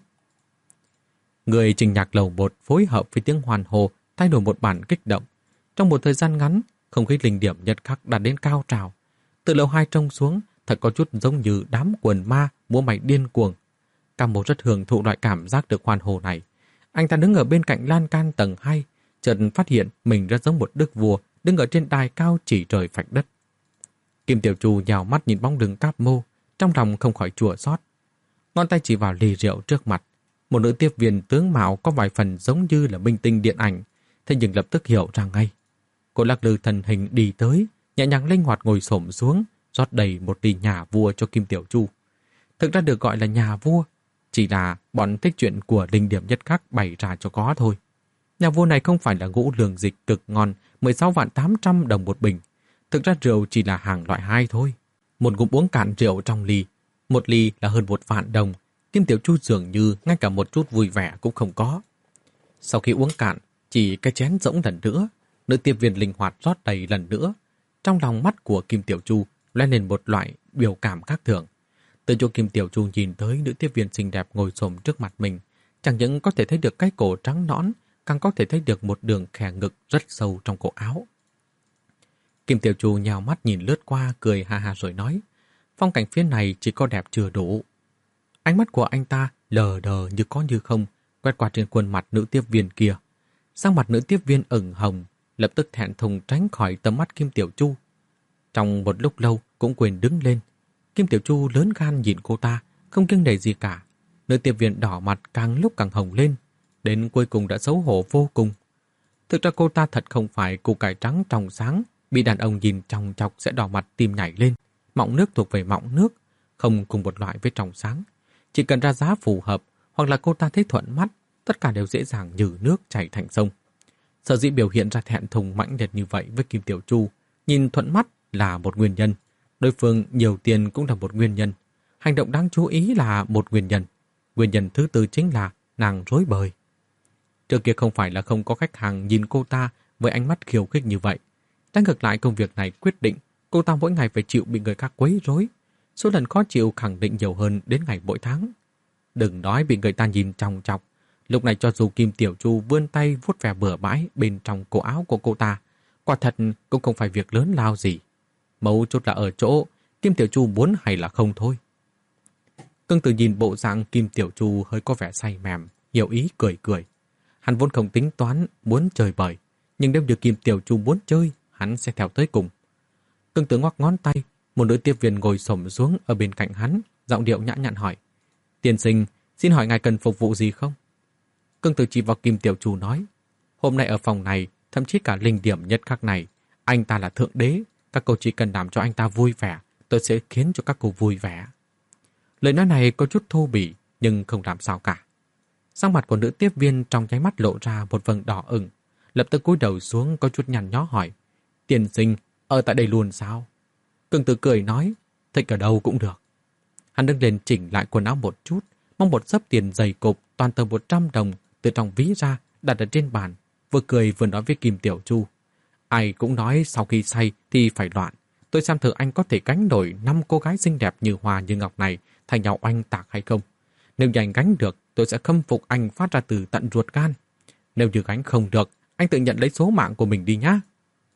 Người trình nhạc lầu một phối hợp với tiếng hoàn hồ thay đổi một bản kích động. Trong một thời gian ngắn, không khí linh điểm nhất khắc đạt đến cao trào. Từ lầu hai trông xuống, thật có chút giống như đám quần ma múa may điên cuồng. Cam Mộ rất hưởng thụ loại cảm giác được hoàn hồ này. Anh ta đứng ở bên cạnh lan can tầng hai, chợt phát hiện mình rất giống một đức vua đứng ở trên đài cao chỉ trời phạch đất. Kim Tiểu Trù nhào mắt nhìn bóng lưng Cáp Mộ, trong lòng không khỏi chua xót. Ngón tay chỉ vào ly rượu trước mặt. Một nữ tiếp viên tướng mạo có vài phần giống như là minh tinh điện ảnh, thế nhưng lập tức hiểu ra ngay. Cô lắc lư thân hình đi tới, nhẹ nhàng linh hoạt ngồi xổm xuống, rót đầy một ly nhà vua cho Kim Tiểu Chu. Thực ra được gọi là nhà vua, chỉ là bọn thích chuyện của linh điểm nhất khắc bày ra cho có thôi. Nhà vua này không phải là ngũ lương dịch cực ngon, mười sáu vạn tám trăm đồng một bình. Thực ra rượu chỉ là hàng loại hai thôi. Một ngụm uống cạn rượu trong ly, một ly là hơn một vạn đồng. Kim Tiểu Chu dường như ngay cả một chút vui vẻ cũng không có. Sau khi uống cạn, chỉ cái chén rỗng lần nữa, nữ tiếp viên linh hoạt rót đầy lần nữa. Trong lòng mắt của Kim Tiểu Chu lóe lên một loại biểu cảm khác thường. Từ chỗ Kim Tiểu Chu nhìn tới nữ tiếp viên xinh đẹp ngồi xổm trước mặt mình, chẳng những có thể thấy được cái cổ trắng nõn, càng có thể thấy được một đường khè ngực rất sâu trong cổ áo. Kim Tiểu Chu nhào mắt nhìn lướt qua, cười ha ha rồi nói, phong cảnh phía này chỉ có đẹp chưa đủ. Ánh mắt của anh ta lờ đờ như có như không, quét qua trên khuôn mặt nữ tiếp viên kia. Sang mặt nữ tiếp viên ửng hồng, lập tức thẹn thùng tránh khỏi tầm mắt Kim Tiểu Chu. Trong một lúc lâu cũng quên đứng lên. Kim Tiểu Chu lớn gan nhìn cô ta, không kiêng nể gì cả. Nữ tiếp viên đỏ mặt càng lúc càng hồng lên, đến cuối cùng đã xấu hổ vô cùng. Thực ra cô ta thật không phải củ cải trắng trong sáng, bị đàn ông nhìn trong chọc sẽ đỏ mặt tim nhảy lên. Mọng nước thuộc về mọng nước, không cùng một loại với trong sáng. Chỉ cần ra giá phù hợp, hoặc là cô ta thấy thuận mắt, tất cả đều dễ dàng như nước chảy thành sông. Sở dĩ biểu hiện ra thẹn thùng mãnh liệt như vậy với Kim Tiểu Chu, nhìn thuận mắt là một nguyên nhân, đối phương nhiều tiền cũng là một nguyên nhân, hành động đáng chú ý là một nguyên nhân. Nguyên nhân thứ tư chính là nàng rối bời. Trước kia không phải là không có khách hàng nhìn cô ta với ánh mắt khiêu khích như vậy. Trái ngược lại, công việc này quyết định cô ta mỗi ngày phải chịu bị người khác quấy rối. Số lần khó chịu khẳng định nhiều hơn đến ngày mỗi tháng. Đừng nói bị người ta nhìn chòng chọc. Lúc này cho dù Kim Tiểu Chu vươn tay vuốt ve bừa bãi bên trong cổ áo của cô ta, quả thật cũng không phải việc lớn lao gì. Mấu chốt là ở chỗ Kim Tiểu Chu muốn hay là không thôi. Cương Tử nhìn bộ dạng Kim Tiểu Chu hơi có vẻ say mềm, hiểu ý cười cười. Hắn vốn không tính toán muốn chơi bời, nhưng nếu như Kim Tiểu Chu muốn chơi, hắn sẽ theo tới cùng. Cương Tử ngoắc ngón tay, một nữ tiếp viên ngồi xổm xuống ở bên cạnh hắn, giọng điệu nhã nhặn hỏi: "Tiên sinh, xin hỏi ngài cần phục vụ gì không?" Cương Tử chỉ vào Kim Tiểu Chu nói: "Hôm nay ở phòng này, thậm chí cả linh điểm nhất khắc này, anh ta là thượng đế, các cô chỉ cần làm cho anh ta vui vẻ, tôi sẽ khiến cho các cô vui vẻ." Lời nói này có chút thô bỉ, nhưng không làm sao cả. Sắc mặt của nữ tiếp viên trong nháy mắt lộ ra một vầng đỏ ửng, lập tức cúi đầu xuống có chút nhăn nhó hỏi: "Tiên sinh, ở tại đây luôn sao?" Cương Tử cười nói: "Thích ở đâu cũng được." Hắn đứng lên chỉnh lại quần áo một chút, mong một xấp tiền dày cộp toàn tờ một trăm đồng từ trong ví ra đặt ở trên bàn, vừa cười vừa nói với Kim Tiểu Chu: "Ai cũng nói sau khi say thì phải loạn. Tôi xem thử anh có thể gánh nổi năm cô gái xinh đẹp như hoa như ngọc này thành nhau oanh tạc hay không. Nếu như anh gánh được, tôi sẽ khâm phục anh phát ra từ tận ruột gan. Nếu như gánh không được, anh tự nhận lấy số mạng của mình đi nhá."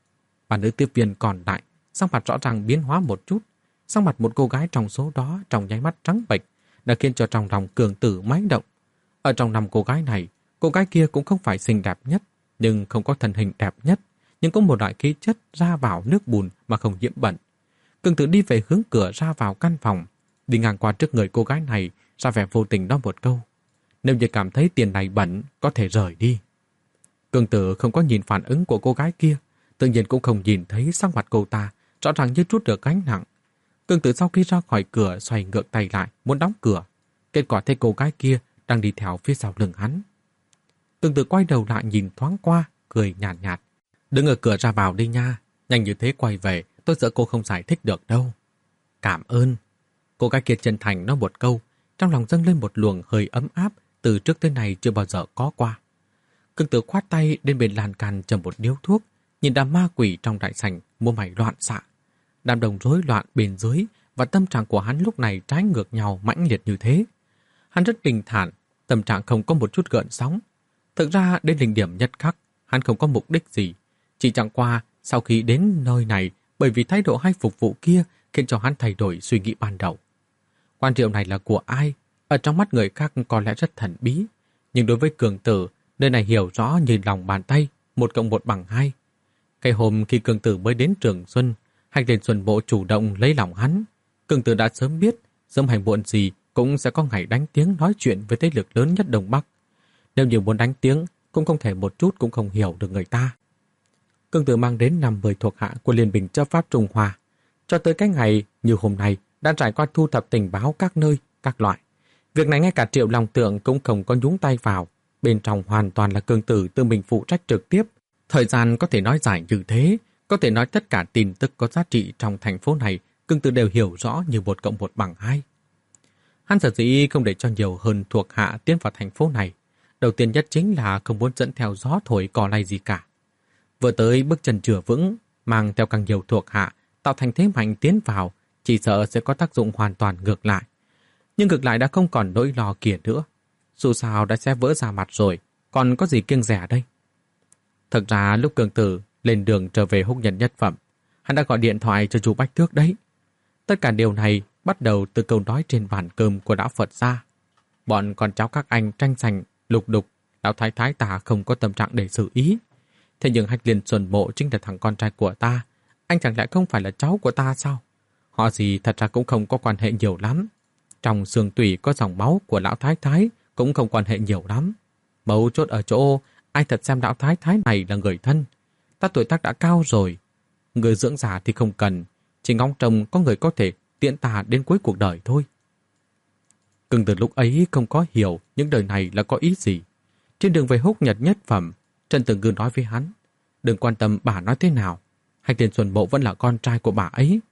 Bà nữ tiếp viên còn lại, sắc mặt rõ ràng biến hóa một chút. Sắc mặt một cô gái trong số đó trong nháy mắt trắng bệch đã khiến cho trong lòng Cường Tử máy động. Ở trong năm cô gái này, cô gái kia cũng không phải xinh đẹp nhất, nhưng không có thân hình đẹp nhất, nhưng có một loại khí chất ra vào nước bùn mà không nhiễm bẩn. Cường Tử đi về hướng cửa ra vào căn phòng, đi ngang qua trước người cô gái này, ra vẻ vô tình nói một câu: "Nếu như cảm thấy tiền này bẩn, có thể rời đi." Cường Tử không có nhìn phản ứng của cô gái kia, tự nhiên cũng không nhìn thấy sắc mặt cô ta, rõ ràng như trút được gánh nặng. Cường Tử sau khi ra khỏi cửa xoay ngược tay lại, muốn đóng cửa. Kết quả thấy cô gái kia đang đi theo phía sau lưng hắn. Cường Tử quay đầu lại nhìn thoáng qua, cười nhạt nhạt: "Đứng ở cửa ra vào đi nha, nhanh như thế quay về, tôi sợ cô không giải thích được đâu." "Cảm ơn." Cô gái kia chân thành nói một câu, trong lòng dâng lên một luồng hơi ấm áp từ trước tới nay chưa bao giờ có qua. Cường Tử khoát tay đến bên lan can châm một điếu thuốc, nhìn đám ma quỷ trong đại sảnh mua mày loạn xạ. Đám đồng rối loạn bên dưới và tâm trạng của hắn lúc này trái ngược nhau mãnh liệt như thế. Hắn rất bình thản, tâm trạng không có một chút gợn sóng. Thực ra đến linh điểm nhất khắc, hắn không có mục đích gì. Chỉ chẳng qua sau khi đến nơi này, bởi vì thái độ hay phục vụ kia khiến cho hắn thay đổi suy nghĩ ban đầu. Quán rượu này là của ai? Ở trong mắt người khác có lẽ rất thần bí, nhưng đối với Cường Tử, nơi này hiểu rõ như lòng bàn tay, một cộng một bằng hai. Cái hôm khi Cường Tử mới đến Trường Xuân, Hành Liên Xuân Bộ chủ động lấy lòng hắn. Cường Tử đã sớm biết, sớm hay muộn gì cũng sẽ có ngày đánh tiếng nói chuyện với thế lực lớn nhất Đông Bắc. Nếu như muốn đánh tiếng, cũng không thể một chút cũng không hiểu được người ta. Cường Tử mang đến năm mươi thuộc hạ của Liên minh chấp pháp Trung Hoa. Cho tới cái ngày như hôm nay đã trải qua thu thập tình báo các nơi, các loại. Việc này ngay cả Triệu Long Tượng cũng không có nhúng tay vào. Bên trong hoàn toàn là Cường Tử tự mình phụ trách trực tiếp. Thời gian có thể nói dài như thế, có thể nói tất cả tin tức có giá trị trong thành phố này, Cường Tử đều hiểu rõ như một cộng một bằng hai. Hắn sở dĩ không để cho nhiều hơn thuộc hạ tiến vào thành phố này. Đầu tiên nhất chính là không muốn dẫn theo gió thổi cỏ lay gì cả. Vừa tới bước chân chưa vững, mang theo càng nhiều thuộc hạ, tạo thành thế mạnh tiến vào, chỉ sợ sẽ có tác dụng hoàn toàn ngược lại. Nhưng ngược lại đã không còn nỗi lo kia nữa. Dù sao đã sẽ vỡ ra mặt rồi, còn có gì kiêng rẻ đây. Thật ra lúc Cường Tử lên đường trở về Húc Nhân Nhất Phẩm, hắn đã gọi điện thoại cho chú Bách Thước đấy. Tất cả điều này bắt đầu từ câu nói trên bàn cơm của đạo Phật gia. Bọn con cháu các anh tranh giành, lục đục, lão thái thái ta không có tâm trạng để xử ý. Thế nhưng Hách Liên Xuân Mộ chính là thằng con trai của ta, anh chẳng lẽ không phải là cháu của ta sao? Họ gì thật ra cũng không có quan hệ nhiều lắm. Trong xương tủy có dòng máu của lão thái thái cũng không quan hệ nhiều lắm. Mấu chốt ở chỗ ai thật xem lão thái thái này là người thân. Ta tuổi tác đã cao rồi, người dưỡng già thì không cần, chỉ ngóng trông có người có thể tiễn ta đến cuối cuộc đời thôi. Cường Tử lúc ấy không có hiểu những đời này là có ý gì. Trên đường về Húc Nhật Nhất Phẩm, Trần Tử Ngư nói với hắn, đừng quan tâm bà nói thế nào, Hành Thiên Xuân Mộ vẫn là con trai của bà ấy.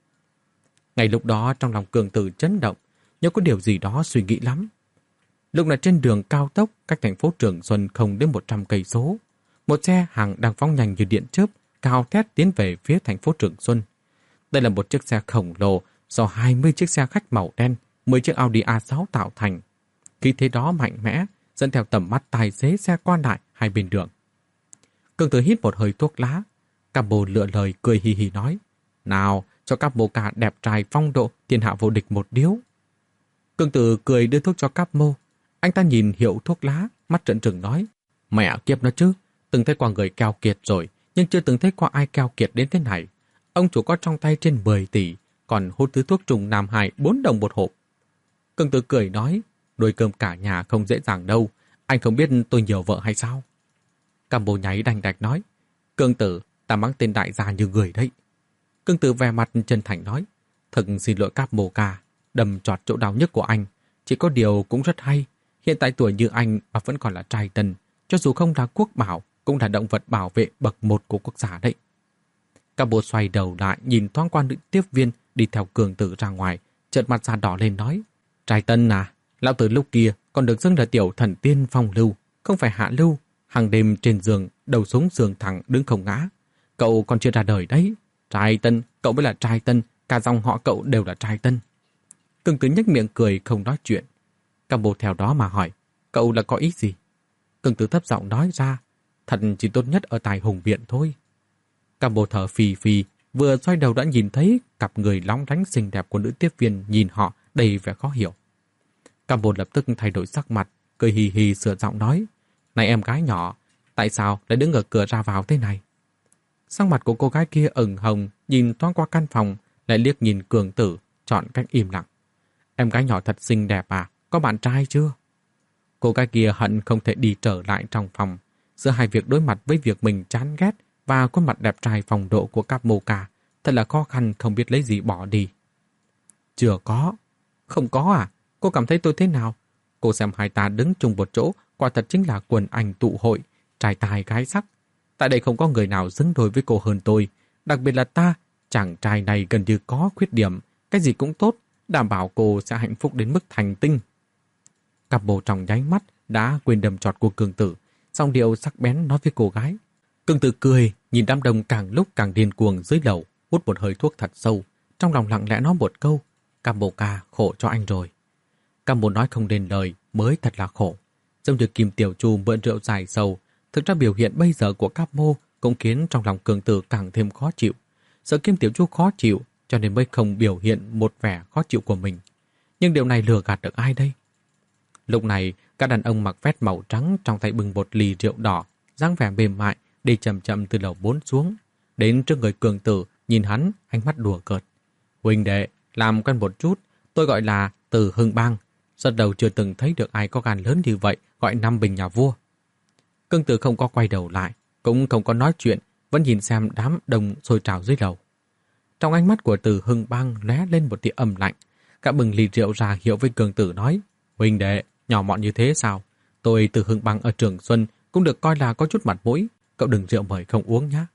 Ngay lúc đó trong lòng Cường Tử chấn động, nhớ có điều gì đó suy nghĩ lắm. Lúc này trên đường cao tốc cách thành phố Trường Xuân không đến một trăm cây số, một xe hàng đang phóng nhanh như điện chớp, cao thét tiến về phía thành phố Trường Xuân. Đây là một chiếc xe khổng lồ do hai mươi chiếc xe khách màu đen, mười chiếc Audi a sáu tạo thành. Khí thế đó mạnh mẽ, dẫn theo tầm mắt tài xế xe qua lại hai bên đường. Cường Tử hít một hơi thuốc lá, Cam Bồ lựa lời cười hì hì nói, nào cho Cáp Mô Ca đẹp trai phong độ thiên hạ vô địch một điếu. Cường Tử cười đưa thuốc cho Cáp Mô. Anh ta nhìn hiệu thuốc lá, mắt trợn trừng nói, mẹ kiếp nó chứ, từng thấy qua người keo kiệt rồi, nhưng chưa từng thấy qua ai keo kiệt đến thế này. Ông chủ có trong tay trên mười tỷ, còn hút thứ thuốc trùng Nam Hải bốn đồng một hộp. Cường Tử cười nói, nuôi cơm cả nhà không dễ dàng đâu, anh không biết tôi nhiều vợ hay sao? Cam Bồ nháy đành đạch nói, Cường Tử, ta mắng tên đại gia như người đấy. Cường Tử vẻ mặt chân thành nói, thật xin lỗi Cáp Mô Ca, đâm trọt chỗ đau nhất của anh, chỉ có điều cũng rất hay. Hiện tại tuổi như anh mà vẫn còn là trai tân, cho dù không là quốc bảo, cũng là động vật bảo vệ bậc một của quốc gia đấy. Cam Bồ xoay đầu lại nhìn thoáng qua nữ tiếp viên đi theo Cường Tử ra ngoài, chợt mặt da đỏ lên nói, trai tân à, lão tử lúc kia còn được xưng là tiểu thần tiên phong lưu, không phải hạ lưu, hàng đêm trên giường, đầu xuống giường thẳng đứng không ngã. Cậu còn chưa ra đời đấy. Trai tân, cậu mới là trai tân, cả dòng họ cậu đều là trai tân. Cường Tử nhếch miệng cười không nói chuyện. Cam Bồ theo đó mà hỏi, cậu là có ý gì? Cường Tử thấp giọng nói ra, thật chỉ tốt nhất ở tài hùng viện thôi. Cam Bồ thở phì phì, vừa xoay đầu đã nhìn thấy cặp người lóng lánh xinh đẹp của nữ tiếp viên nhìn họ đầy vẻ khó hiểu. Cam Bồ lập tức thay đổi sắc mặt, cười hì hì sửa giọng nói, này em gái nhỏ, tại sao lại đứng ở cửa ra vào thế này? Sắc mặt của cô gái kia ửng hồng, nhìn thoáng qua căn phòng, lại liếc nhìn Cường Tử, chọn cách im lặng. Em gái nhỏ thật xinh đẹp à, có bạn trai chưa? Cô gái kia hận không thể đi trở lại trong phòng. Giữa hai việc đối mặt với việc mình chán ghét và khuôn mặt đẹp trai phong độ của Cáp Mô Ca, thật là khó khăn không biết lấy gì bỏ đi. Chưa có. Không có à? Cô cảm thấy tôi thế nào? Cô xem hai ta đứng chung một chỗ, quả thật chính là quần ảnh tụ hội, trai tài gái sắc. Tại đây không có người nào xứng đôi với cô hơn tôi. Đặc biệt là ta, chàng trai này gần như có khuyết điểm, cái gì cũng tốt, đảm bảo cô sẽ hạnh phúc đến mức thành tinh. Cặp bồ trong nháy mắt đã quên đầm trọt của Cường Tử, song điệu sắc bén nói với cô gái. Cường Tử cười, nhìn đám đông càng lúc càng điên cuồng dưới lầu, hút một hơi thuốc thật sâu, trong lòng lặng lẽ nói một câu, Cáp Mô Ca khổ cho anh rồi. Cáp Mô nói không nên lời mới thật là khổ. Giống như Kim Tiểu Chu mượn rượu dài sầu, thực ra biểu hiện bây giờ của Cáp Mô cũng khiến trong lòng Cường Tử càng thêm khó chịu. Sợ Kim Tiểu Chu khó chịu cho nên mới không biểu hiện một vẻ khó chịu của mình. Nhưng điều này lừa gạt được ai đây? Lúc này, các đàn ông mặc vest màu trắng trong tay bưng một ly rượu đỏ, dáng vẻ mềm mại, đi chậm chậm từ lầu bốn xuống. Đến trước người Cường Tử, nhìn hắn, ánh mắt đùa cợt. Huynh đệ, làm quen một chút, tôi gọi là Từ Hưng Bang. Rất đầu chưa từng thấy được ai có gan lớn như vậy, gọi năm bình nhà vua. Cường Tử không có quay đầu lại, cũng không có nói chuyện, vẫn nhìn xem đám đông sôi trào dưới lầu. Trong ánh mắt của Từ Hưng Bang lóe lên một tia âm lạnh, cả bừng ly rượu ra hiệu với Cường Tử nói, huynh đệ, nhỏ mọn như thế sao? Tôi Từ Hưng Bang ở Trường Xuân cũng được coi là có chút mặt mũi, cậu đừng rượu mời không uống nhá.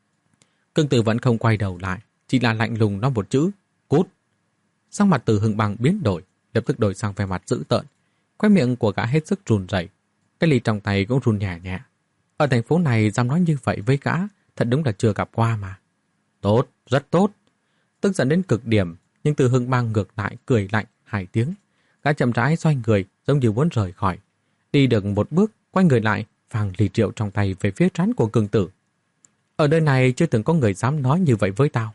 Cường Tử vẫn không quay đầu lại, chỉ là lạnh lùng nói một chữ, cút. Sắc mặt Từ Hưng Bang biến đổi, lập tức đổi sang vẻ mặt dữ tợn, khóe miệng của gã hết sức run rẩy, cái ly trong tay cũng run nhẹ nhẹ. Ở thành phố này dám nói như vậy với gã, thật đúng là chưa gặp qua mà. Tốt, rất tốt. Tức giận đến cực điểm, nhưng Từ Hưng Bang ngược lại cười lạnh hai tiếng. Gã chậm rãi xoay người, giống như muốn rời khỏi. Đi được một bước, quay người lại, phang ly rượu trong tay về phía trán của Cường Tử. Ở nơi này chưa từng có người dám nói như vậy với tao.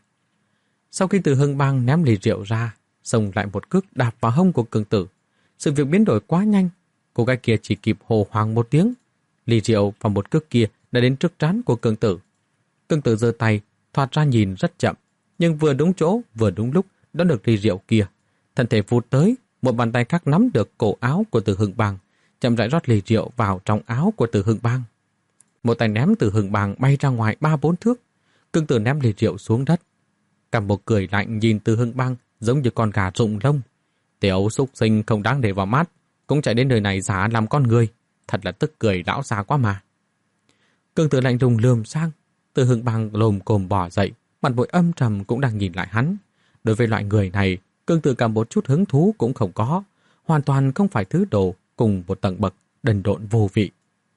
Sau khi Từ Hưng Bang ném ly rượu ra, xông lại một cước đạp vào hông của Cường Tử. Sự việc biến đổi quá nhanh, cô gái kia chỉ kịp hô hoang một tiếng. Ly rượu và một cước kia đã đến trước trán của Cường Tử. Cường Tử giơ tay, thoạt ra nhìn rất chậm, nhưng vừa đúng chỗ, vừa đúng lúc đón được ly rượu kia. Thân thể vụt tới, một bàn tay khác nắm được cổ áo của Từ Hưng Bang, chậm rãi rót ly rượu vào trong áo của Từ Hưng Bang. Một tay ném Từ Hưng Bang bay ra ngoài ba bốn thước. Cường Tử ném ly rượu xuống đất. Cầm một cười lạnh nhìn Từ Hưng Bang giống như con gà rụng lông. Tiểu xúc sinh không đáng để vào mắt, cũng chạy đến nơi này giả làm con người, thật là tức cười lão già quá mà. Cường Tử lạnh lùng lườm sang. Từ Hưng Bang lồm cồm bò dậy, mặt mũi âm trầm cũng đang nhìn lại hắn. Đối với loại người này, Cường Tử cả một chút hứng thú cũng không có, hoàn toàn không phải thứ đồ cùng một tầng bậc, đần độn vô vị.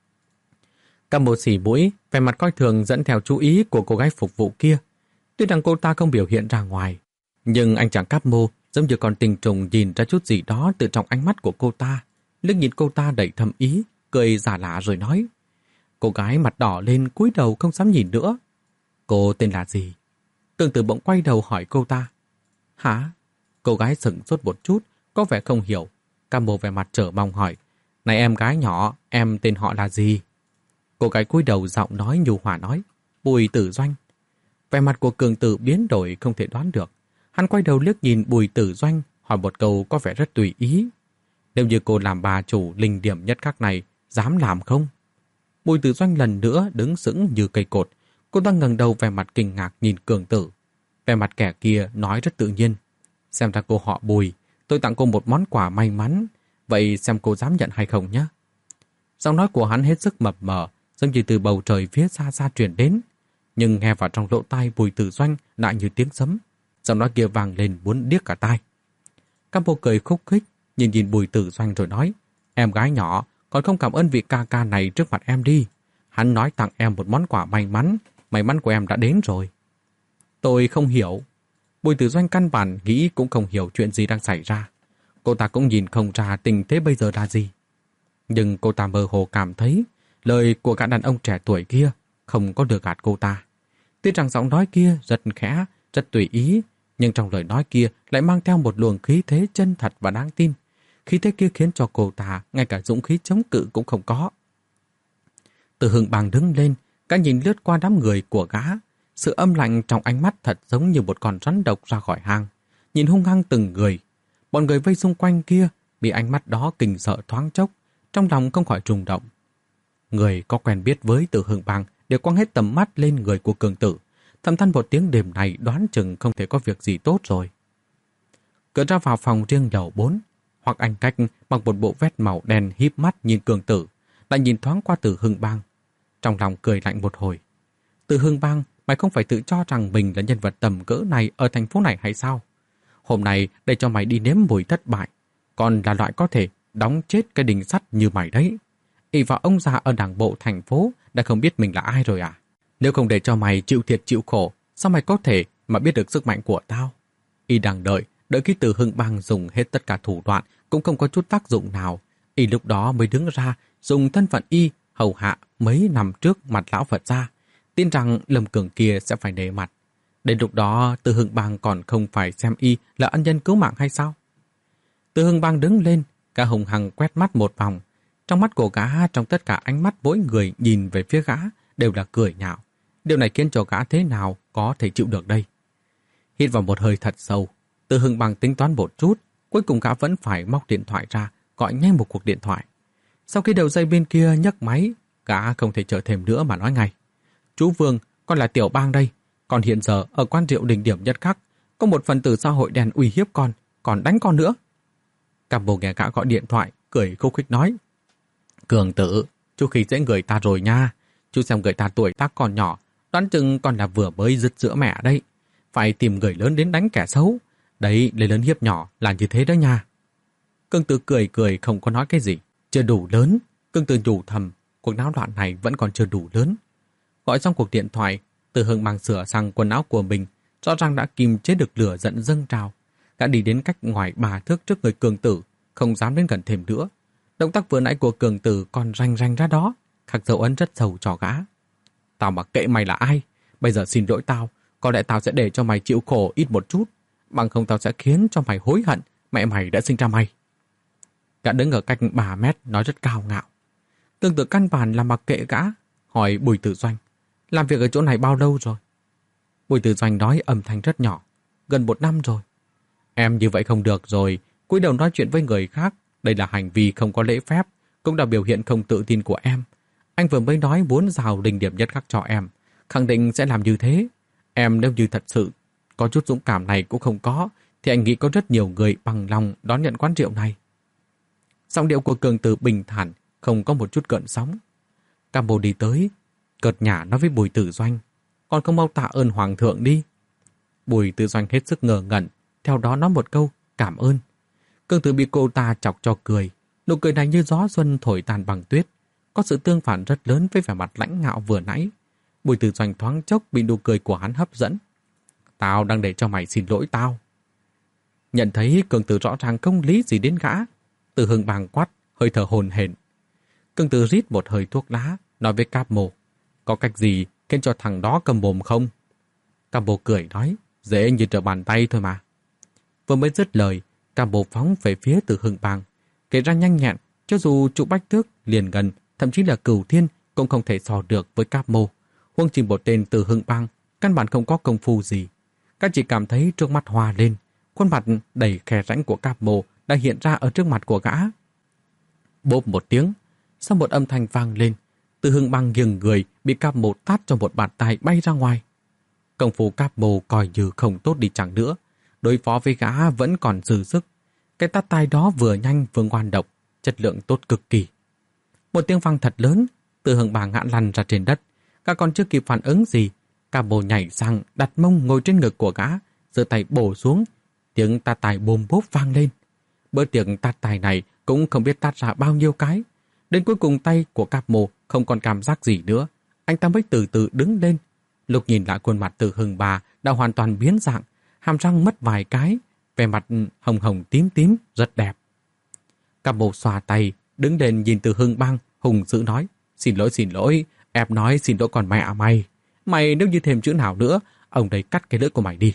Cam Mô xì mũi, vẻ mặt coi thường dẫn theo chú ý của cô gái phục vụ kia. Tuy rằng cô ta không biểu hiện ra ngoài, nhưng anh chàng Cam Mô giống như con tình trùng nhìn ra chút gì đó từ trong ánh mắt của cô ta. Liếc nhìn cô ta đầy thâm ý, cười giả lạ rồi nói. Cô gái mặt đỏ lên cúi đầu không dám nhìn nữa. Cô tên là gì? Cường Tử bỗng quay đầu hỏi cô ta. Hả? Cô gái sững sốt một chút, có vẻ không hiểu. Cam Mô vẻ mặt trở mong hỏi. Này em gái nhỏ, em tên họ là gì? Cô gái cúi đầu giọng nói nhu hòa nói. Bùi Tử Doanh. Vẻ mặt của Cường Tử biến đổi không thể đoán được. Hắn quay đầu liếc nhìn Bùi Tử Doanh, hỏi một câu có vẻ rất tùy ý. Nếu như cô làm bà chủ linh điểm nhất khắc này, dám làm không? Bùi Tử Doanh lần nữa đứng sững như cây cột. Cô ta ngẩng đầu vẻ mặt kinh ngạc nhìn Cường Tử. Vẻ mặt kẻ kia nói rất tự nhiên. Xem ra cô họ Bùi, tôi tặng cô một món quà may mắn. Vậy xem cô dám nhận hay không nhé? Giọng nói của hắn hết sức mập mờ, giống như từ bầu trời phía xa xa truyền đến. Nhưng nghe vào trong lỗ tai Bùi Tử Doanh lại như tiếng sấm. Giọng nói kia vang lên muốn điếc cả tai. Cam Mô cười khúc khích, nhìn nhìn Bùi Tử Doanh rồi nói. Em gái nhỏ, còn không cảm ơn vị ca ca này trước mặt em đi. Hắn nói tặng em một món quà may mắn. May mắn của em đã đến rồi. Tôi không hiểu. Bùi Tử Doanh căn bản nghĩ cũng không hiểu chuyện gì đang xảy ra. Cô ta cũng nhìn không ra tình thế bây giờ là gì. Nhưng cô ta mơ hồ cảm thấy lời của gã đàn ông trẻ tuổi kia không có được gạt cô ta. Tuy rằng giọng nói kia rất khẽ, rất tùy ý, nhưng trong lời nói kia lại mang theo một luồng khí thế chân thật và đáng tin. Khí thế kia khiến cho cô ta ngay cả dũng khí chống cự cũng không có. Từ Hưng Bang đứng lên, gã nhìn lướt qua đám người của gã. Sự âm lạnh trong ánh mắt thật giống như một con rắn độc ra khỏi hang. Nhìn hung hăng từng người. Bọn người vây xung quanh kia bị ánh mắt đó kinh sợ thoáng chốc, trong lòng không khỏi rung động. Người có quen biết với Từ Hưng Bang đều quăng hết tầm mắt lên người của Cường Tử. Thầm than một tiếng đêm này đoán chừng không thể có việc gì tốt rồi. Cửa ra vào phòng riêng lầu bốn, hoặc anh cách bằng một bộ vest màu đen híp mắt nhìn Cường Tử, lại nhìn thoáng qua Từ Hưng Bang. Trong lòng cười lạnh một hồi. Từ Hưng Bang, mày không phải tự cho rằng mình là nhân vật tầm cỡ này ở thành phố này hay sao? Hôm nay để cho mày đi nếm mùi thất bại, còn là loại có thể đóng chết cái đình sắt như mày đấy. Ỷ vào ông già ở đảng bộ thành phố đã không biết mình là ai rồi à? Nếu không để cho mày chịu thiệt chịu khổ, sao mày có thể mà biết được sức mạnh của tao? Y đang đợi, đợi khi Từ Hưng Bang dùng hết tất cả thủ đoạn cũng không có chút tác dụng nào. Y lúc đó mới đứng ra dùng thân phận Y hầu hạ mấy năm trước mặt lão Phật gia, tin rằng Lâm Cường kia sẽ phải nể mặt. Đến lúc đó Từ Hưng Bang còn không phải xem Y là ân nhân cứu mạng hay sao? Từ Hưng Bang đứng lên, cả hùng hằng quét mắt một vòng. Trong mắt của gã, trong tất cả ánh mắt mỗi người nhìn về phía gã đều là cười nhạo. Điều này khiến cho gã thế nào có thể chịu được đây? Hít vào một hơi thật sâu, Từ Hưng Bang tính toán một chút, cuối cùng gã vẫn phải móc điện thoại ra, gọi nhanh một cuộc điện thoại. Sau khi đầu dây bên kia nhấc máy, gã không thể chờ thêm nữa mà nói ngay. Chú Vương, con là Tiểu Bang đây. Con hiện giờ ở quán rượu đỉnh điểm nhất khắc, có một phần tử xã hội đen uy hiếp con, còn đánh con nữa. Cam Mô nghe gã gọi điện thoại, cười khúc khích nói. Cường Tử, chú khi dễ người ta rồi nha. Chú xem người ta tuổi tác còn nhỏ, đoán chừng còn là vừa mới dứt sữa mẹ đấy. Phải tìm người lớn đến đánh kẻ xấu. Đấy, lấy lớn hiếp nhỏ là như thế đó nha. Cường Tử cười cười không có nói cái gì. Chưa đủ lớn. Cường Tử nhủ thầm, cuộc náo loạn này vẫn còn chưa đủ lớn. Gọi xong cuộc điện thoại, Từ Hưng Bang sửa sang quần áo của mình, rõ ràng đã kìm chế được lửa giận dâng trào. Gã đi đến cách ngoài ba thước trước người Cường Tử, không dám đến gần thêm nữa. Động tác vừa nãy của Cường Tử còn ranh ranh ra đó, khắc dấu ấn rất sâu cho gã. Tao mặc kệ mày là ai, bây giờ xin lỗi tao, có lẽ tao sẽ để cho mày chịu khổ ít một chút, bằng không tao sẽ khiến cho mày hối hận mẹ mày đã sinh ra mày. Gã đứng ở cách ba mét nói rất cao ngạo. Cường Tử căn bản là mặc kệ gã, hỏi Bùi Tử Doanh, làm việc ở chỗ này bao lâu rồi? Bùi Tử Doanh nói âm thanh rất nhỏ, gần một năm rồi. Em như vậy không được rồi, cúi đầu nói chuyện với người khác, đây là hành vi không có lễ phép, cũng là biểu hiện không tự tin của em. Anh vừa mới nói muốn rào đỉnh điểm nhất khắc cho em, khẳng định sẽ làm như thế. Em nếu như thật sự có chút dũng cảm này cũng không có, thì anh nghĩ có rất nhiều người bằng lòng đón nhận quán rượu này. Giọng điệu của Cường Tử bình thản, không có một chút gợn sóng. Cam Mô đi tới, cợt nhả nói với Bùi Tử Doanh, còn không mau tạ ơn hoàng thượng đi. Bùi Tử Doanh hết sức ngờ ngẩn, theo đó nói một câu cảm ơn. Cương Tử bị cô ta chọc cho cười, nụ cười này như gió xuân thổi tàn bằng tuyết, có sự tương phản rất lớn với vẻ mặt lãnh ngạo vừa nãy. Bùi Tử Doanh thoáng chốc bị nụ cười của hắn hấp dẫn. Tao đang để cho mày xin lỗi tao. Nhận thấy Cương Tử rõ ràng không lý gì đến gã, Từ Hưng bàng quát, hơi thở hồn hển. Cương Tử rít một hơi thuốc lá, nói với Cáp Mồ, có cách gì khiến cho thằng đó cầm mồm không? Cáp Mồ cười nói, dễ như trở bàn tay thôi mà. Vừa mới dứt lời, Cáp Mồ phóng về phía Từ Hưng bàng, kể ra nhanh nhẹn, cho dù trụ Bách Tước liền gần, thậm chí là Cửu Thiên cũng không thể so được với Cáp Mồ. Huống chi một tên Từ Hưng bang, căn bản không có công phu gì. Các chỉ cảm thấy trước mắt hoa lên, khuôn mặt đầy khe rãnh của Cáp Mồ đã hiện ra ở trước mặt của gã. Bốp một tiếng, sau một âm thanh vang lên, Từ Hưng bang nghiêng người bị Cáp Mồ tát cho một bàn tay bay ra ngoài. Công phu Cáp Mồ coi như không tốt đi chẳng nữa, đối phó với gã vẫn còn dư sức. Cái tát tay đó vừa nhanh vừa ngoan độc, chất lượng tốt cực kỳ. Một tiếng vang thật lớn, Từ Hưng bang ngã lăn ra trên đất. Các con chưa kịp phản ứng gì, Cáp Mồ nhảy sang đặt mông ngồi trên ngực của gã, giơ tay bổ xuống. Tiếng tát tay bôm bốp vang lên. Bữa tiệc tát tay này cũng không biết tát ra bao nhiêu cái. Đến cuối cùng tay của Cáp Mồ không còn cảm giác gì nữa. Anh ta mới từ từ đứng lên. Lúc nhìn lại khuôn mặt Từ Hưng bà đã hoàn toàn biến dạng, hàm răng mất vài cái, vẻ mặt hồng hồng tím tím rất đẹp. Cáp Mồ xòa tay, đứng lên nhìn Từ Hưng bang, hùng dữ nói, xin lỗi xin lỗi, em nói xin lỗi còn mẹ mày. Mày nếu như thêm chữ nào nữa, ông đây cắt cái lưỡi của mày đi.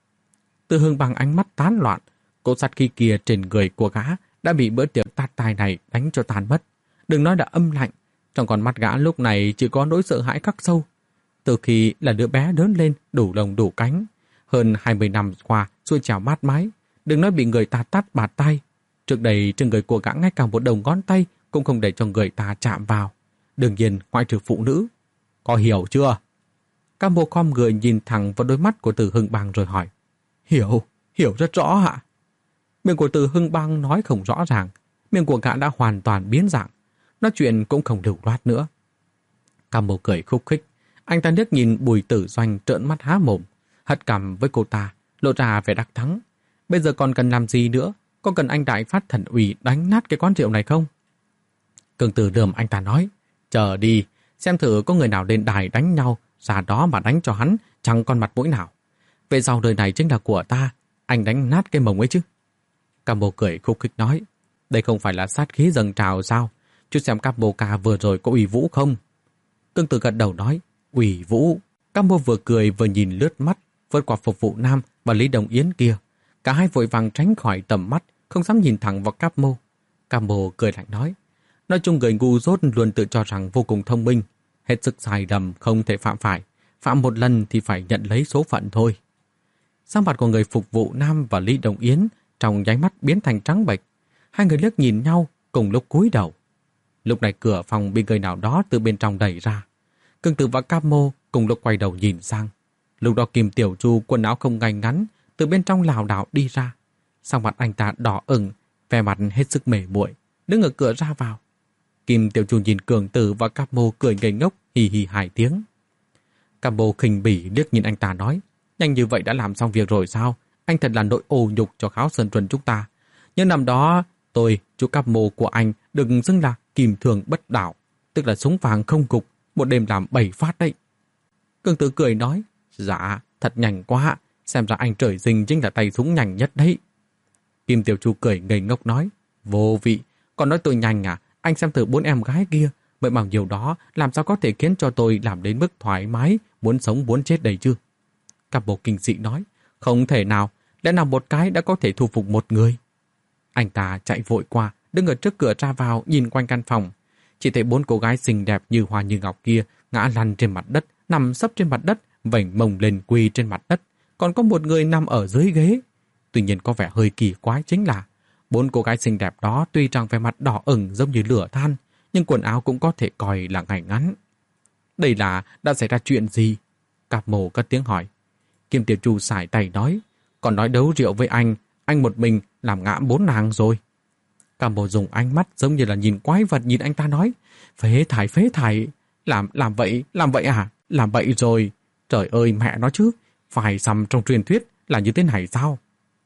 Từ Hưng bằng ánh mắt tán loạn, cỗ sát khí kia trên người của gã đã bị bữa tiệc tát tai này đánh cho tàn mất. Đừng nói đã âm lạnh, trong con mắt gã lúc này chỉ có nỗi sợ hãi khắc sâu. Từ khi là đứa bé lớn lên đủ lông đủ cánh, hơn hai mươi năm qua xuôi trèo mát mái, đừng nói bị người ta tát bạt tay. Trước đây trên người của gã ngay cả một đầu ngón tay cũng không để cho người ta chạm vào. Đương nhiên ngoại trừ phụ nữ. Có hiểu chưa? Cáp Mồ khom người nhìn thẳng vào đôi mắt của Từ Hưng bang rồi hỏi. Hiểu, hiểu rất rõ ạ. Miệng của Từ Hưng bang nói không rõ ràng, miệng của gã đã hoàn toàn biến dạng, nói chuyện cũng không lưu loát nữa. Cáp Mồ cười khúc khích, anh ta liếc nhìn Bùi Tử Doanh trợn mắt há mồm, hất cằm với cô ta, lộ ra vẻ đắc thắng. Bây giờ còn cần làm gì nữa? Có cần anh đại phát thần ủy đánh nát cái quán rượu này không? Cương Tử lườm anh ta nói, chờ đi, xem thử có người nào lên đài đánh nhau, ra đó mà đánh cho hắn chẳng còn mặt mũi nào. Về sau đời này chính là của ta, anh đánh nát cái mông ấy chứ. Cáp Mồ cười khúc khích nói, đây không phải là sát khí dâng trào sao? Chú xem Cáp Mồ ca vừa rồi có ủy vũ không? Cương Tử gật đầu nói, ủy vũ. Cáp Mồ vừa cười vừa nhìn lướt mắt, vượt qua Phục Vụ Nam và Lý Đồng Yến kia. Cả hai vội vàng tránh khỏi tầm mắt, không dám nhìn thẳng vào Cáp Mồ. Cáp Mồ cười lạnh nói, nói chung người ngu dốt luôn tự cho rằng vô cùng thông minh, hết sức sai lầm không thể phạm phải, phạm một lần thì phải nhận lấy số phận thôi. Sắc mặt của người Phục Vụ Nam và Lý Đồng Yến trong nháy mắt biến thành trắng bệch. Hai người liếc nhìn nhau cùng lúc cúi đầu. Lúc này cửa phòng bị người nào đó từ bên trong đẩy ra. Cương Tử và Cáp Mồ cùng lúc quay đầu nhìn sang. Lúc đó Kim Tiểu Chu quần áo không ngay ngắn từ bên trong lảo đảo đi ra. Sắc mặt anh ta đỏ ửng, vẻ mặt hết sức mệt muội, đứng ở cửa ra vào. Kim Tiểu Chu nhìn Cường Tử và Cáp Mồ cười ngây ngốc, hì hì hai tiếng. Cáp Mồ khinh bỉ liếc nhìn anh ta nói, nhanh như vậy đã làm xong việc rồi sao? Anh thật là nỗi ô nhục cho Kháo Sơn Truân chúng ta. Nhưng năm đó, tôi, chú Cáp Mồ của anh đừng xưng là kìm thường bất đảo, tức là súng vàng không cục, một đêm làm bảy phát đấy. Cường Tử cười nói, dạ, thật nhanh quá, xem ra anh trời sinh chính là tay súng nhanh nhất đấy. Kim Tiểu Chu cười ngây ngốc nói, vô vị, còn nói tôi nhanh à? Anh xem thử bốn em gái kia, vậy bằng nhiều đó làm sao có thể khiến cho tôi làm đến mức thoải mái, muốn sống muốn chết đây chứ? Cáp Mồ kinh dị nói, không thể nào, lẽ nào một cái đã có thể thu phục một người? Anh ta chạy vội qua, đứng ở trước cửa ra vào nhìn quanh căn phòng. Chỉ thấy bốn cô gái xinh đẹp như hoa như ngọc kia ngã lăn trên mặt đất, nằm sấp trên mặt đất, vểnh mông lên quỳ trên mặt đất. Còn có một người nằm ở dưới ghế. Tuy nhiên có vẻ hơi kỳ quái chính là bốn cô gái xinh đẹp đó tuy rằng vẻ mặt đỏ ửng giống như lửa than, nhưng quần áo cũng có thể coi là ngay ngắn. Đây là đã xảy ra chuyện gì? Cáp Mồ cất tiếng hỏi. Kim Tiểu Chu sải tay nói, còn nói đấu rượu với anh, anh một mình làm ngã bốn nàng rồi. Cáp Mồ dùng ánh mắt giống như là nhìn quái vật nhìn anh ta nói, phế thải phế thải, Làm làm vậy, làm vậy à? Làm vậy rồi. Trời ơi mẹ nó chứ, phải xăm trong truyền thuyết là như thế này sao?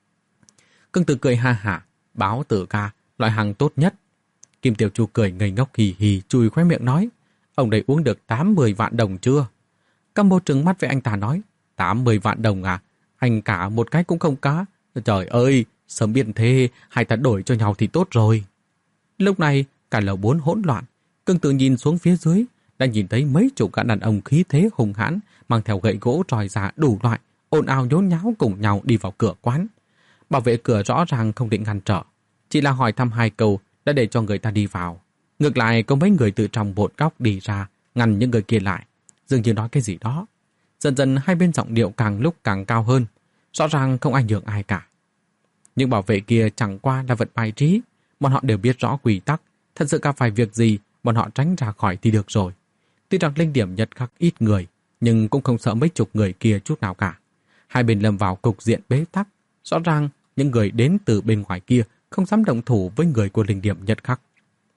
Cưng Tử cười ha hả, báo tử ca, loại hàng tốt nhất. Kim Tiểu Chu cười ngây ngốc hì hì chùi khóe miệng nói, ông đây uống được tám mươi vạn đồng chưa? Cam Bồ trừng mắt với anh ta nói, tám mươi vạn đồng à? Anh cả một cái cũng không cá. Trời ơi, sớm biết thế, hai ta đổi cho nhau thì tốt rồi. Lúc này, cả lầu bốn hỗn loạn. Cưng Tử nhìn xuống phía dưới, đã nhìn thấy mấy chục gã đàn ông khí thế hùng hãn, mang theo gậy gỗ tròi ra đủ loại, ồn ào nhốn nháo cùng nhau đi vào cửa quán. Bảo vệ cửa rõ ràng không định ngăn trở, chỉ là hỏi thăm hai câu đã để cho người ta đi vào. Ngược lại có mấy người từ trong một góc đi ra, ngăn những người kia lại, dường như nói cái gì đó. Dần dần hai bên giọng điệu càng lúc càng cao hơn, rõ ràng không ai nhường ai cả. Những bảo vệ kia chẳng qua là vật bài trí, bọn họ đều biết rõ quy tắc, thật sự gặp phải việc gì, bọn họ tránh ra khỏi thì được rồi. Tuy rằng linh điểm Nhật Khắc ít người, nhưng cũng không sợ mấy chục người kia chút nào cả. Hai bên lâm vào cục diện bế tắc, rõ ràng những người đến từ bên ngoài kia không dám động thủ với người của linh điểm Nhật Khắc.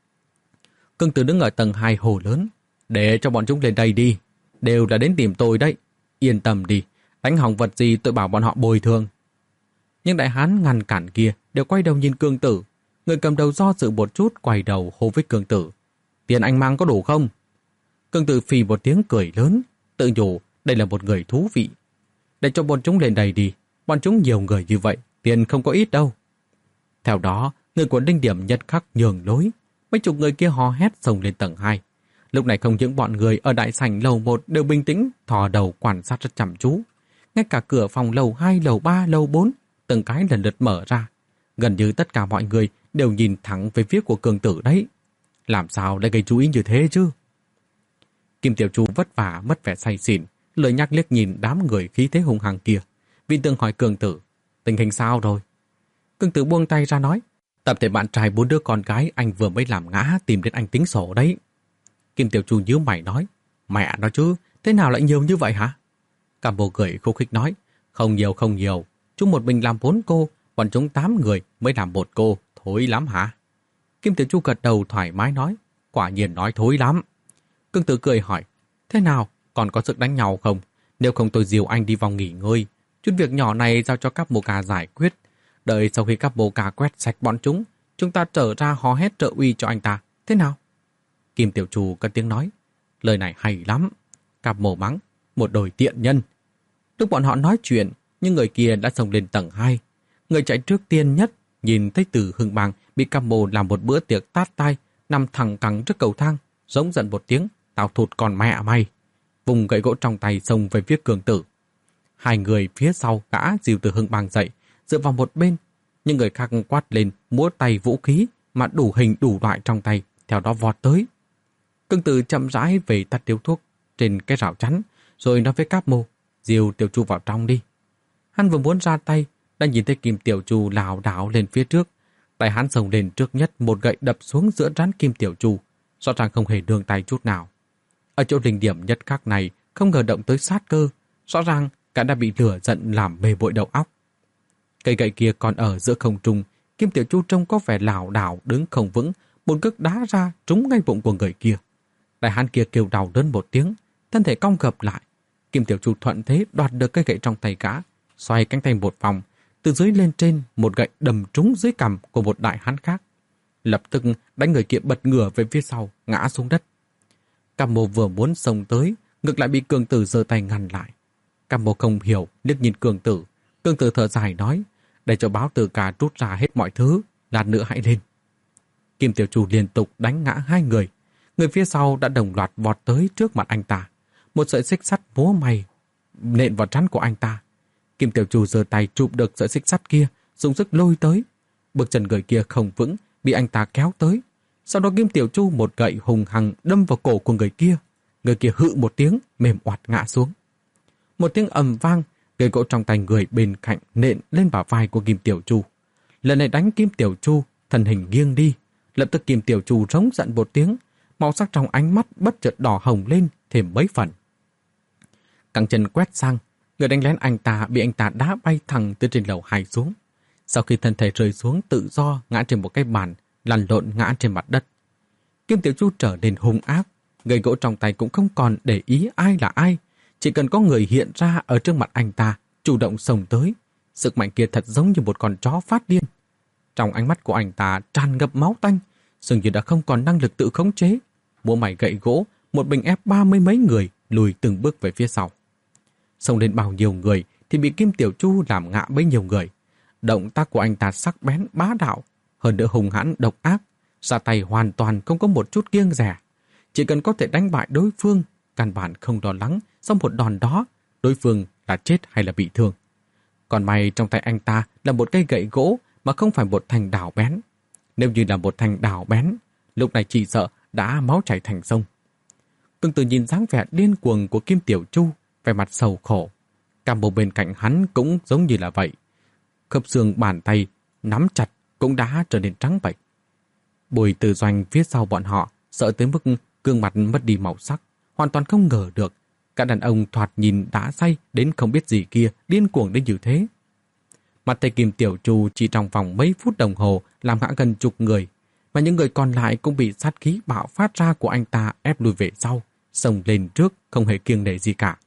Cưng Tử đứng ở tầng hai hồ lớn, để cho bọn chúng lên đây đi, đều đã đến tìm tôi đấy, yên tâm đi, đánh hỏng vật gì tôi bảo bọn họ bồi thường. Nhưng đại hán ngăn cản kia đều quay đầu nhìn Cương Tử, người cầm đầu do dự một chút quay đầu hô với Cương Tử, tiền anh mang có đủ không? Cương Tử phì một tiếng cười lớn, tự nhủ đây là một người thú vị. Để cho bọn chúng lên đây đi, bọn chúng nhiều người như vậy, tiền không có ít đâu. Theo đó, người của linh điểm Nhật Khắc nhường lối, mấy chục người kia hò hét xông lên tầng hai. Lúc này không những bọn người ở đại sảnh lầu một đều bình tĩnh, thò đầu quan sát rất chăm chú. Ngay cả cửa phòng lầu hai, lầu ba, lầu bốn, từng cái lần lượt mở ra. Gần như tất cả mọi người đều nhìn thẳng về phía của Cương Tử đấy. Làm sao lại gây chú ý như thế chứ? Kim Tiểu Chu vất vả mất vẻ say xỉn, lời nhắc liếc nhìn đám người khí thế hùng hăng kia. Vì tương hỏi Cương Tử, tình hình sao rồi? Cương Tử buông tay ra nói, tập thể bạn trai bốn đứa con gái anh vừa mới làm ngã tìm đến anh tính sổ đấy. Kim Tiểu Chu nhíu mày nói, mẹ nó chứ, thế nào lại nhiều như vậy hả? Cam Bồ cười khúc khích nói, không nhiều không nhiều, chúng một mình làm bốn cô, bọn chúng tám người mới làm một cô, thối lắm hả? Kim Tiểu Chu gật đầu thoải mái nói, quả nhiên nói thối lắm. Cương Tử cười hỏi, thế nào, còn có sức đánh nhau không? Nếu không tôi dìu anh đi vòng nghỉ ngơi, chút việc nhỏ này giao cho các bồ cà giải quyết. Đợi sau khi các bồ cà quét sạch bọn chúng, chúng ta trở ra hò hét trợ uy cho anh ta, thế nào? Kim Tiểu Chu cất tiếng nói, lời này hay lắm. Cáp Mồ mắng, một đôi tiện nhân. Lúc bọn họ nói chuyện, nhưng người kia đã xông lên tầng hai. Người chạy trước tiên nhất, nhìn thấy Từ Hưng Bang bị Cáp Mồ làm một bữa tiệc tát tai, nằm thẳng cẳng trước cầu thang, giống giận một tiếng, tao thụt con mẹ mày. Vùng gậy gỗ trong tay xông về phía Cương Tử. Hai người phía sau gã dìu Từ Hưng Bang dậy, dựa vào một bên. Nhưng người khác quát lên, múa tay vũ khí mà đủ hình đủ loại trong tay, theo đó vọt tới. Cương Tử chậm rãi về tắt điếu thuốc trên cái rào chắn, rồi nói với Cáp Mồ, dìu Tiểu Chu vào trong đi. Hắn vừa muốn ra tay, đã nhìn thấy Kim Tiểu Chu lảo đảo lên phía trước. Tay hắn xông lên trước nhất, một gậy đập xuống giữa trán Kim Tiểu Chu, rõ ràng không hề đương tay chút nào. Ở chỗ linh điểm Nhất Khắc này không ngờ động tới sát cơ, rõ ràng cả đã bị lửa giận làm mê bội đầu óc. Cây gậy kia còn ở giữa không trung, Kim Tiểu Chu trông có vẻ lảo đảo đứng không vững, một cước đá ra trúng ngay bụng của người kia. Đại hán kia kêu đau đớn một tiếng, thân thể cong gập lại. Kim Tiểu Chu thuận thế đoạt được cây gậy trong tay gã, xoay cánh tay một vòng, từ dưới lên trên một gậy đầm trúng dưới cằm của một đại hán khác. Lập tức đánh người kia bật ngửa về phía sau, ngã xuống đất. Cam Mồ vừa muốn xông tới, ngược lại bị Cương Tử giơ tay ngăn lại. Cam Mồ không hiểu, liếc nhìn Cương Tử. Cương Tử thở dài nói, để cho báo tử ca rút ra hết mọi thứ, lát nữa hãy lên. Kim Tiểu Chu liên tục đánh ngã hai người. Người phía sau đã đồng loạt vọt tới trước mặt anh ta. Một sợi xích sắt múa may nện vào trán của anh ta. Kim Tiểu Chu giơ tay chụp được sợi xích sắt kia, dùng sức lôi tới. Bước chân người kia không vững, bị anh ta kéo tới. Sau đó Kim Tiểu Chu một gậy hùng hăng đâm vào cổ của người kia. Người kia hự một tiếng, mềm oặt ngã xuống. Một tiếng ầm vang, gậy gỗ trong tay người bên cạnh nện lên bả vai của Kim Tiểu Chu. Lần này đánh Kim Tiểu Chu, thân hình nghiêng đi. Lập tức Kim Tiểu Chu rống giận một tiếng, màu sắc trong ánh mắt bất chợt đỏ hồng lên thêm mấy phần. Cẳng chân quét sang, người đánh lén anh ta bị anh ta đá bay thẳng từ trên lầu hai xuống. Sau khi thân thể rơi xuống tự do ngã trên một cái bàn, lăn lộn ngã trên mặt đất. Kim Tiểu Chu trở nên hung ác, Gậy gỗ trong tay cũng không còn để ý ai là ai. Chỉ cần có người hiện ra ở trước mặt anh ta, chủ động xông tới. Sức mạnh kia thật giống như một con chó phát điên. Trong ánh mắt của anh ta tràn ngập máu tanh, dường như đã không còn năng lực tự khống chế. Múa mày gậy gỗ, một mình ép ba mươi mấy người lùi từng bước về phía sau. Xông lên bao nhiêu người thì bị Kim Tiểu Chu làm ngã bấy nhiêu người. Động tác của anh ta sắc bén bá đạo, hơn nữa hung hãn độc ác, ra tay hoàn toàn không có một chút kiêng dè. Chỉ cần có thể đánh bại đối phương, căn bản không lo lắng sau một đòn đó, đối phương là chết hay là bị thương. Còn may trong tay anh ta là một cây gậy gỗ mà không phải một thanh đào bén. Nếu như là một thanh đào bén, lúc này chỉ sợ đã máu chảy thành sông. Tương tự nhìn dáng vẻ điên cuồng của Kim Tiểu Chu, vẻ mặt sầu khổ. Cam Bồ bên cạnh hắn cũng giống như là vậy. Khớp xương bàn tay nắm chặt cũng đã trở nên trắng bệch. Bùi Từ Doanh phía sau bọn họ sợ tới mức gương mặt mất đi màu sắc, hoàn toàn không ngờ được cả đàn ông thoạt nhìn đã say đến không biết gì kia điên cuồng đến như thế. Mặt tay Kim Tiểu Chu chỉ trong vòng mấy phút đồng hồ làm ngã gần chục người, mà những người còn lại cũng bị sát khí bạo phát ra của anh ta ép lùi về sau, xông lên trước không hề kiêng nể gì cả.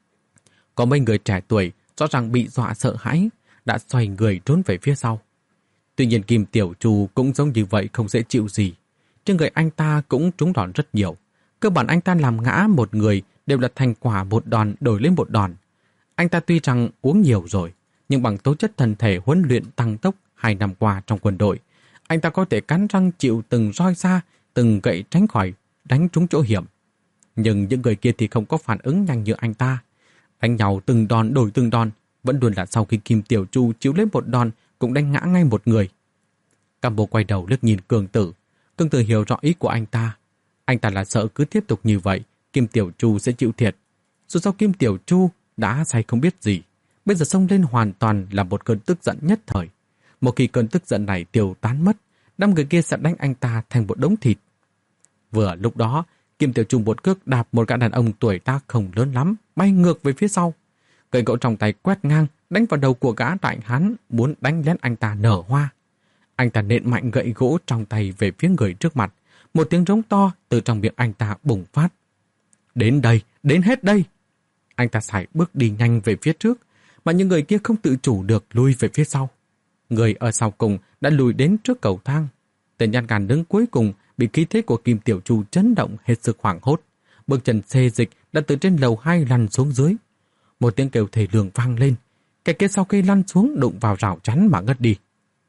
Có mấy người trẻ tuổi rõ ràng bị dọa sợ hãi, đã xoay người trốn về phía sau. Tuy nhiên Kim Tiểu Chu cũng giống như vậy, không dễ chịu gì. Trên người anh ta cũng trúng đòn rất nhiều. Cơ bản anh ta làm ngã một người đều là thành quả một đòn đổi lên một đòn. Anh ta tuy rằng uống nhiều rồi, nhưng bằng tố chất thân thể huấn luyện tăng tốc hai năm qua trong quân đội, anh ta có thể cắn răng chịu từng roi xa, từng gậy tránh khỏi, đánh trúng chỗ hiểm. Nhưng những người kia thì không có phản ứng nhanh như anh ta. Đánh nhau từng đòn đổi từng đòn, vẫn luôn là sau khi Kim Tiểu Chu chịu lấy một đòn cũng đánh ngã ngay một người. Cam Bồ quay đầu liếc nhìn Cường Tử. Cường Tử hiểu rõ ý của anh ta. Anh ta là sợ cứ tiếp tục như vậy, Kim Tiểu Chu sẽ chịu thiệt. Dù sao Kim Tiểu Chu đã say không biết gì, bây giờ xông lên hoàn toàn là một cơn tức giận nhất thời. Một khi cơn tức giận này tiêu tán mất, năm người kia sẽ đánh anh ta thành một đống thịt. Vừa lúc đó, Kim Tiểu Chu một cước đạp một gã đàn ông tuổi tác không lớn lắm, bay ngược về phía sau. Cây gỗ trong tay quét ngang, đánh vào đầu của gã đại hán, muốn đánh lén anh ta nở hoa. Anh ta nện mạnh gậy gỗ trong tay về phía người trước mặt. Một tiếng rống to từ trong miệng anh ta bùng phát. Đến đây, đến hết đây. Anh ta sải bước đi nhanh về phía trước, mà những người kia không tự chủ được lùi về phía sau. Người ở sau cùng đã lùi đến trước cầu thang. Tên nhát gan đứng cuối cùng bị khí thế của Kim Tiểu Chu chấn động hết sức hoảng hốt. Bước chân xê dịch đã từ trên lầu hai lăn xuống dưới. Một tiếng kêu thề lường vang lên. Cái kia sau khi lăn xuống đụng vào rào chắn mà ngất đi.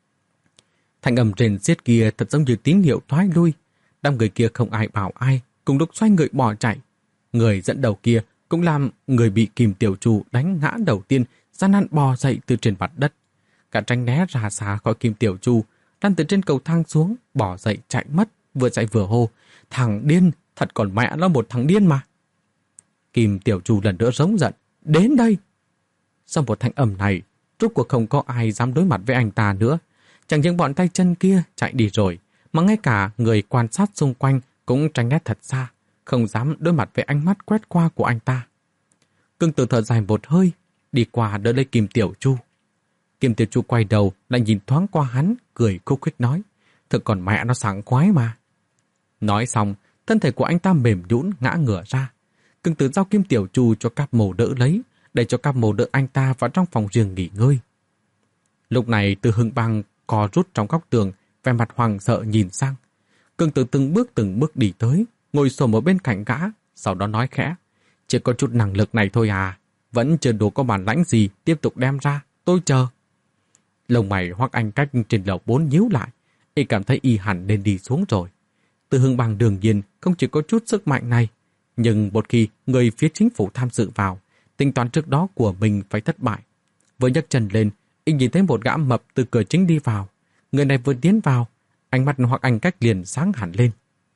Thanh âm rền xiết kia thật giống như tín hiệu thoái lui. Đám người kia không ai bảo ai, cùng lúc xoay người bỏ chạy. Người dẫn đầu kia cũng làm người bị Kim Tiểu Chu đánh ngã đầu tiên gian nan bò dậy từ trên mặt đất. Cả tránh né ra xa khỏi Kim Tiểu Chu, lăn từ trên cầu thang xuống, bỏ dậy chạy mất, vừa chạy vừa hô. Thằng điên, thật còn mẹ nó một thằng điên mà. Kim Tiểu Chu lần nữa rống giận. Đến đây! Sau một thanh âm này, rốt cuộc không có ai dám đối mặt với anh ta nữa. Chẳng những bọn tay chân kia chạy đi rồi, mà ngay cả người quan sát xung quanh cũng tránh né thật xa, không dám đối mặt với ánh mắt quét qua của anh ta. Cương Tử thở dài một hơi, đi qua đỡ lấy Kim Tiểu Chu. Kim Tiểu Chu quay đầu lại nhìn thoáng qua hắn, cười khúc khích nói, thực còn mẹ nó sảng khoái mà. Nói xong, thân thể của anh ta mềm nhũn ngã ngửa ra. Cương Tử giao Kim Tiểu Chu cho Cáp Mồ đỡ lấy, để cho Cáp Mồ đỡ anh ta vào trong phòng riêng nghỉ ngơi. Lúc này Từ Hưng Bang co rút trong góc tường, vẻ mặt hoảng sợ nhìn sang. Cương Tử từng bước từng bước đi tới, ngồi xổm ở bên cạnh gã, sau đó nói khẽ, chỉ có chút năng lực này thôi à, vẫn chưa đủ có bản lãnh gì tiếp tục đem ra, tôi chờ. Lông mày Hoắc Anh Cách trên lầu bốn nhíu lại, y cảm thấy y hẳn nên đi xuống rồi. Từ Hưng Bang đương nhiên không chỉ có chút sức mạnh này, nhưng một khi người phía chính phủ tham dự vào, tính toán trước đó của mình phải thất bại. Vừa nhấc chân lên, y nhìn thấy một gã mập từ cửa chính đi vào. Người này vừa tiến vào, ánh mắt Hoắc Anh Cách liền sáng hẳn lên.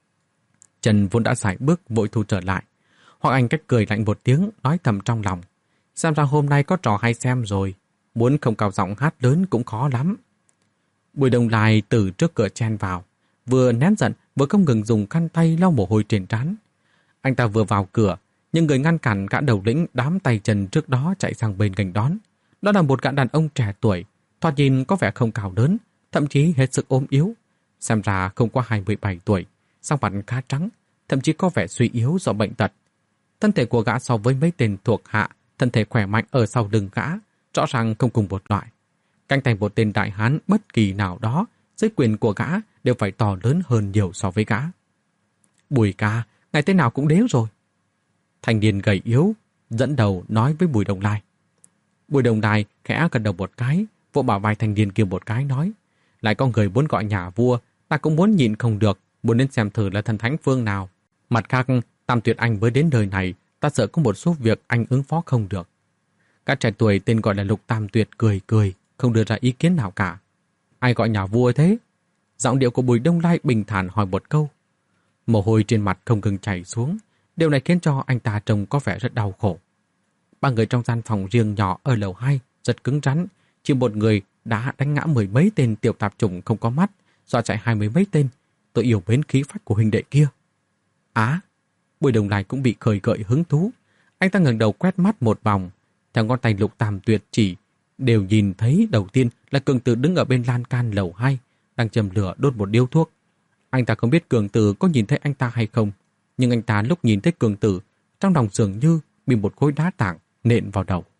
Chân vốn đã sải bước vội thu trở lại. Hoắc Anh Cách cười lạnh một tiếng, nói thầm trong lòng. Xem ra hôm nay có trò hay xem rồi, muốn không cao giọng hát lớn cũng khó lắm. Bùi Đông Lai từ trước cửa chen vào, vừa nén giận vừa không ngừng dùng khăn tay lau mồ hôi trên trán. Anh ta vừa vào cửa, nhưng người ngăn cản gã đầu lĩnh đám tay chân trước đó chạy sang bên nghênh đón. Đó là một gã đàn ông trẻ tuổi, thoạt nhìn có vẻ không cao lớn, thậm chí hết sức ốm yếu. Xem ra không qua hai mươi bảy tuổi, sắc mặt khá trắng, thậm chí có vẻ suy yếu do bệnh tật. Thân thể của gã so với mấy tên thuộc hạ, thân thể khỏe mạnh ở sau lưng gã, rõ ràng không cùng một loại. Cánh tay một tên đại hán bất kỳ nào đó, dưới quyền của gã đều phải to lớn hơn nhiều so với gã. Bùi ca, ngày thế nào cũng đếu rồi. Thanh niên gầy yếu, dẫn đầu nói với Bùi Đông Lai. Bùi Đông Lai khẽ gật đầu một cái, vỗ bảo vai thanh niên kia một cái nói, lại có người muốn gọi nhà vua, ta cũng muốn nhịn không được, muốn đến xem thử là thần thánh phương nào. Mặt khác, Tam Tuyệt Anh mới đến đời này, ta sợ có một số việc anh ứng phó không được. Các trẻ tuổi tên gọi là Lục Tam Tuyệt cười cười, không đưa ra ý kiến nào cả. Ai gọi nhà vua thế? Giọng điệu của Bùi Đông Lai bình thản hỏi một câu. Mồ hôi trên mặt không ngừng chảy xuống, điều này khiến cho anh ta trông có vẻ rất đau khổ. Ba người trong gian phòng riêng nhỏ ở lầu hai rất cứng rắn, chỉ một người đã đánh ngã mười mấy tên tiểu tạp chủng không có mắt, dọa chạy hai mươi mấy tên. Tôi yêu mến khí phách của huynh đệ kia. Á, Bùi Đông Lai cũng bị khơi gợi hứng thú. Anh ta ngẩng đầu quét mắt một vòng, theo ngón tay Lục Tam Tuyệt chỉ, đều nhìn thấy đầu tiên là Cường Tử đứng ở bên lan can lầu hai, đang châm lửa đốt một điếu thuốc. Anh ta không biết Cường Tử có nhìn thấy anh ta hay không, nhưng anh ta lúc nhìn thấy Cường Tử, trong lòng dường như bị một khối đá tảng nện vào đầu.